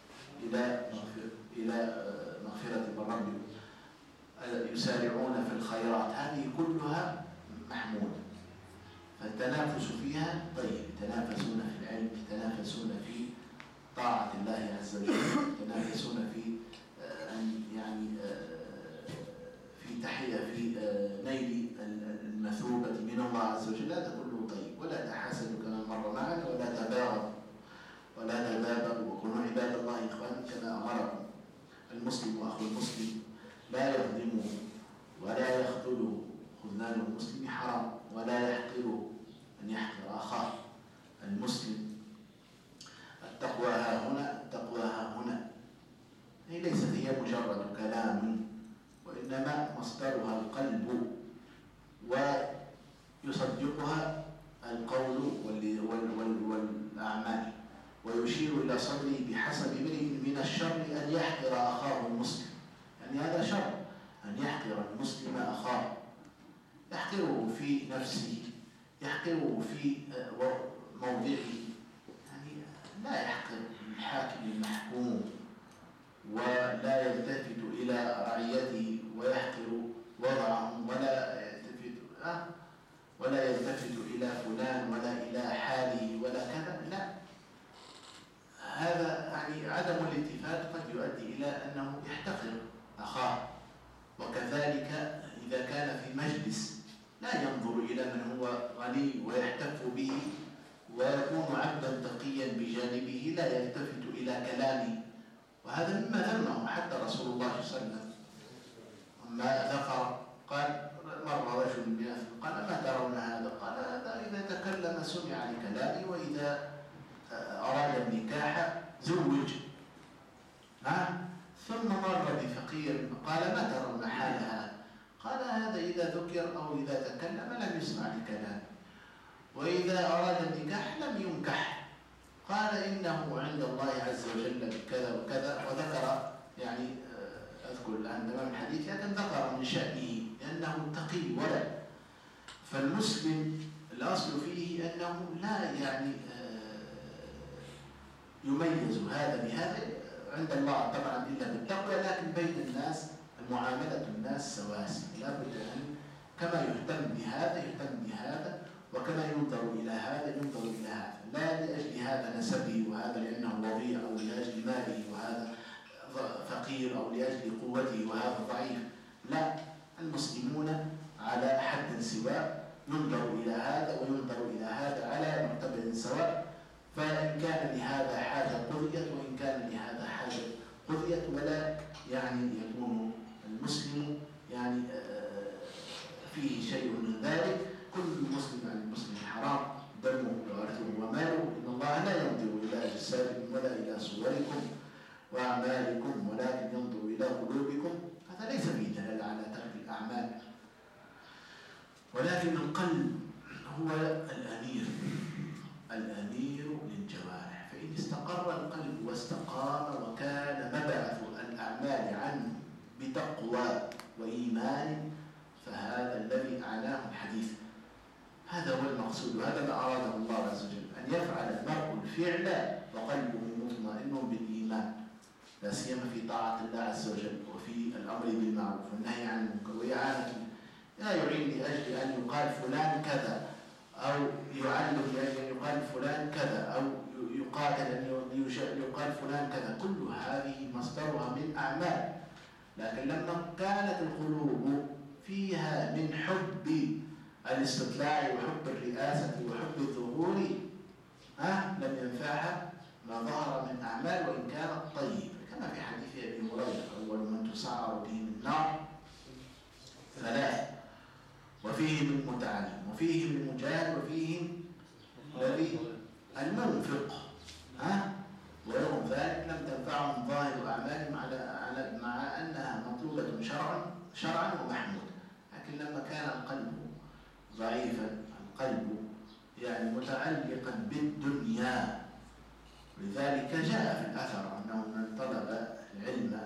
إلى مغفرة من ربكم. يسارعون في الخيرات، هذه كلها محمودة. فالتنافس فيها طيب، يتنافسون في العلم، يتنافسون في طاعة الله عز وجل، يتنافسون في في نيل المثوبة من الله عز وجل، هذا كله طيب. ولا تحاسدوا كما مر معنا، ولا تباغضوا ولا تدابروا، وكونوا عباد الله إخوانا كما أمركم. المسلم أخو المسلم لا يظلمه ولا يخذله، خذلان المسلم حرام، ولا يحقره أن يحقر أخاه المسلم. التقوى ها هنا، التقوى ها هنا، هي ليست هي مجرد كلام، وإنما مصدرها القلب ويصدقها القول والأعمال، ويشير إلى صدره بحسب امرئ من الشر أن يحقر أخاه المسلم. يعني هذا شر أن يحقر المسلم أخاه، يحقره في نفسه، يحقره في موضعه. يعني لا يحقر الحاكم المحكوم، ولا يلتفت إلى رعيته ويحقر وضعهم، ولا يلتفت إلى فلان ولا إلى حاله ولا كذا. لا، هذا يعني عدم الالتفات قد يؤدي إلى أنه يحتقر أخاه. وكذلك إذا كان في مجلس لا ينظر إلى من هو غني ويحتف به ويكون عبدا تقيا بجانبه، لا يلتفت إلى كلامه، وهذا مما ذمه حتى رسول الله صلى الله عليه وسلم. ما ذكر قال مر رجل من قال ما ترون هذا؟ قال هذا إذا تكلم سمع لكلامي، وإذا أراد النكاح زوج. ثم مر بفقير قال ما ترون حال هذا؟ قال هذا إذا ذكر أو إذا تكلم لم يسمع لكلامه، وإذا أراد النكاح لم ينكح. قال إنه عند الله عز وجل كذا وكذا، وذكر يعني أذكر الآن تمام الحديث، لكن ذكر من شأنه لأنه تقي ولد. فالمسلم الأصل فيه أنه لا يعني يميز هذا بهذا عند الله طبعا إلا بالتقوى، لكن بين الناس معاملة الناس سواسية، لا بد أن كما يهتم بهذا يهتم بهذا، وكما ينظر إلى هذا ينظر إلى هذا، لا لأجل هذا نسبه وهذا لأنه وضيع، أو لأجل ماله وهذا فقير، أو لأجل قوته وهذا ضعيف. لا، المسلمون على حد سواء، ينظر إلى هذا وينظر إلى هذا على مرتبة سواء، فإن كان لهذا حاجة قضيت وإن كان لهذا حاجة قضيت، ولا يعني يكون المسلم يعني فيه شيء من ذلك. كل مسلم على المسلم حرام دمه وعرضه وماله، إن الله لا ينظر إلى أجسادكم ولا إلى صوركم وأعمالكم ولكن ينظر إلى قلوبكم. هذا ليس فيه دلالة على ترك الأعمال، ولكن القلب هو الأمير للجوارح، فإن استقر القلب واستقام وكان مبعث الأعمال عنه بتقوى وإيمان، فهذا الذي أعلاه الحديث. هذا هو المقصود، وهذا ما أراده الله عز وجل، أن يفعل المرء الفعل وقلبه مطمئن بالإيمان، لا سيما في طاعة الله عز وجل وفي الأمر بالمعروف والنهي عن المنكر وإعانة. لا يعين لأجل أن يقال فلان كذا، أو يعلم لأجل أن يقال فلان كذا، أو يقاتل أن يقال فلان كذا. كل هذه مصدرها من أعمال، لكن لما كانت القلوب فيها من حب الاستطلاع وحب الرئاسة وحب الظهور لم ينفعها ما ظهر من أعمال وإن كانت طيب، كما في حديث أبي هريرة: أول من تسعر بهم النار ثلاث، وفيهم المتعلم وفيهم المجاهد وفيهم الذي المنفق، ورغم ذلك لم تنفعهم ظاهر أعمالهم مع أنها مطلوبة شرعا ومحمودة. لكن لما كان القلب ضعيفا، القلب يعني متعلقا بالدنيا، لذلك جاء في الأثر أنه من طلب العلم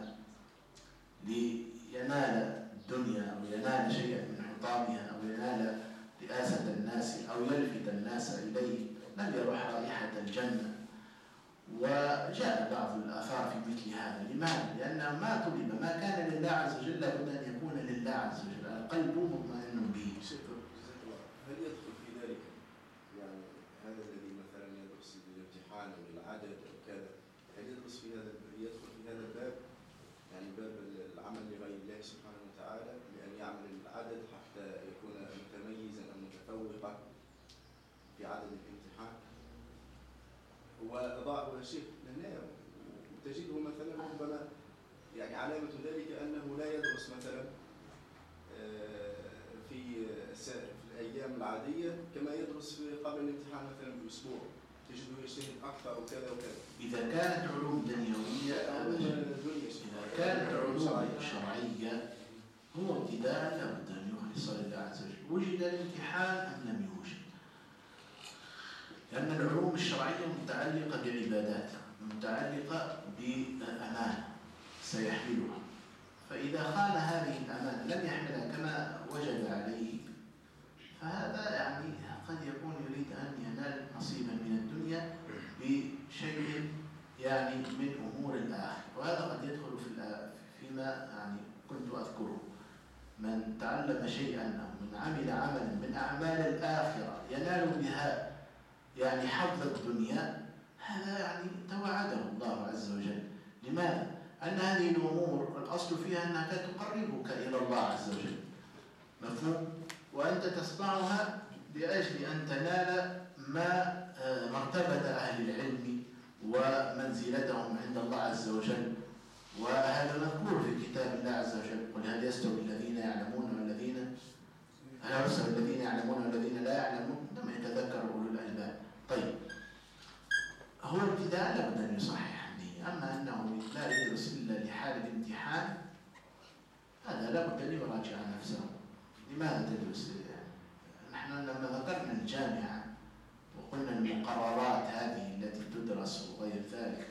لينال الدنيا أو ينال شيئا من حطامها أو ينال رئاسة الناس أو يلفت الناس إليه لم يروح رائحة الجنة. وجاء بعض الآثار في مثل هذا. لماذا؟ لأن ما طلب ما كان لله عز وجل لابد أن يكون لله عز وجل، القلب مطمئن به. هل يدخل في ذلك يعني هذا الذي مثلا يدرس للامتحان أو للعدد أو كذا، هل يدرس في هذا، يدخل في هذا الباب، يعني باب العمل لغير الله سبحانه وتعالى، لأن يعمل العدد حتى يكون متميزا أو متفوقا في عدد الامتحان؟ وضعه يا شيخ هنا، وتجده مثلا ربما يعني علامة ذلك أنه لا يدرس مثلا في الأيام العادية كما يدرس قبل الامتحان مثلا بأسبوع، تجده يجتهد أكثر وكذا وكذا. إذا كانت علوم دنيوية إذا كانت علوم شرعية هو ابتداء لابد أن يخلص لله عز وجل. وجد الامتحان أم لم يوجد؟ لأن العلوم الشرعية متعلقة بعبادات، متعلقة بأمانة سيحملها، فإذا خان هذه الأمانة لم يحملها كما وجد عليه، فهذا يعني قد يكون يريد أن ينال نصيبا من الدنيا بشيء يعني من أمور الآخرة، وهذا قد يدخل فيما يعني كنت أذكره. من تعلم شيئا أو من عمل عملا من أعمال الآخرة ينال بها يعني حظ الدنيا، هذا يعني توعده الله عز وجل. لماذا؟ أن هذه الأمور الأصل فيها أنها تقربك إلى الله عز وجل، مفهوم؟ وأنت تصنعها لأجل أن تنال ما مرتبة أهل العلم ومنزلتهم عند الله عز وجل. وهذا مذكور في كتاب الله عز وجل: قل هل يستوي الذين يعلمون والذين هل يستوي الذين يعلمون والذين لا يعلمون، لم يتذكر أولو الألباب. طيب، هو ابتداء لابد أن يصحح النية، أما أنه لا يدرس إلا لحال الامتحان هذا لابد أن يراجع نفسه. لماذا تدرس؟ نحن لما ذكرنا الجامعة وقلنا المقررات هذه التي تدرس وغير ذلك،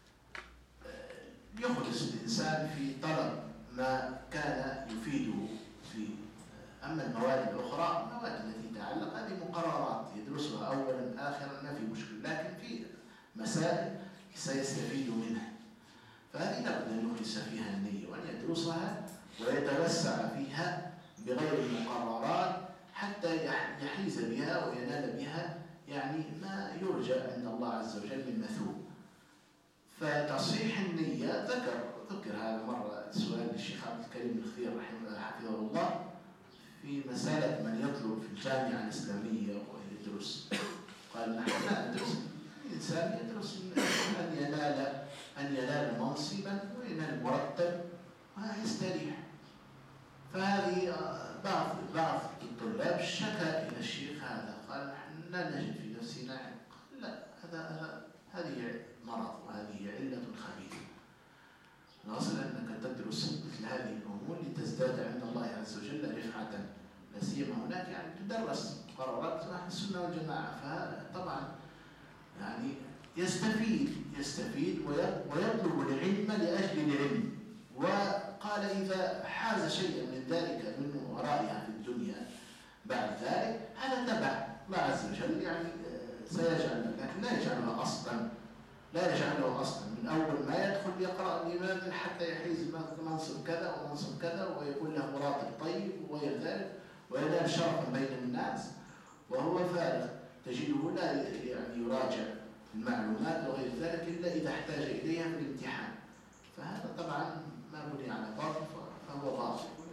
يخلص الإنسان في طلب ما كان يفيده في. أما المواد الأخرى، المواد التي تعلق هذه مقررات يدرسها أولا آخرا ما في مشكلة، لكن في مسائل سيستفيد منها، فهذه لابد أن يخلص فيها النية وأن يدرسها ويتوسع فيها بغير المقررات حتى يحيز بها وينال بها يعني ما يرجى عند الله عز وجل من مثوب. فتصحيح النية ذكر هذا مرة سؤال للشيخ عبد كريم بن خضير حفظه الله في مسألة من يطلب في الجامعة الإسلامية ويدرس. قال نحن لا ندرس، الإنسان يدرس أن ينال منصبا وينال مرتب ويستريح. فهذه بعض الطلاب شكا إلى الشيخ هذا، قال نحن لا نجد في نفسنا عقل. لا، هذه مرض وهذه علة خبيثة. الأصل أنك تدرس مثل هذه الأمور لتزداد عند الله عز وجل رفعة، لا سيما هناك يعني تدرس قرارات أهل السنة والجماعة، فهذا طبعا يعني يستفيد ويطلب العلم لأجل العلم. وقال إذا حاز شيئا من ذلك من ورائها في الدنيا بعد ذلك هذا تبع الله عز وجل، يعني سيجعل، لكن لا يجعله أصلا من أول ما يدخل يقرأ الإمام حتى يحيز منصب كذا ومنصب كذا ويكون له مراتب طيب وغير ذلك وينال شرفا بين الناس وهو فارغ. تجده لا يعني يراجع المعلومات وغير ذلك إلا إذا احتاج إليها في الامتحان. فهذا طبعا ما بني على باطل فهو باطل.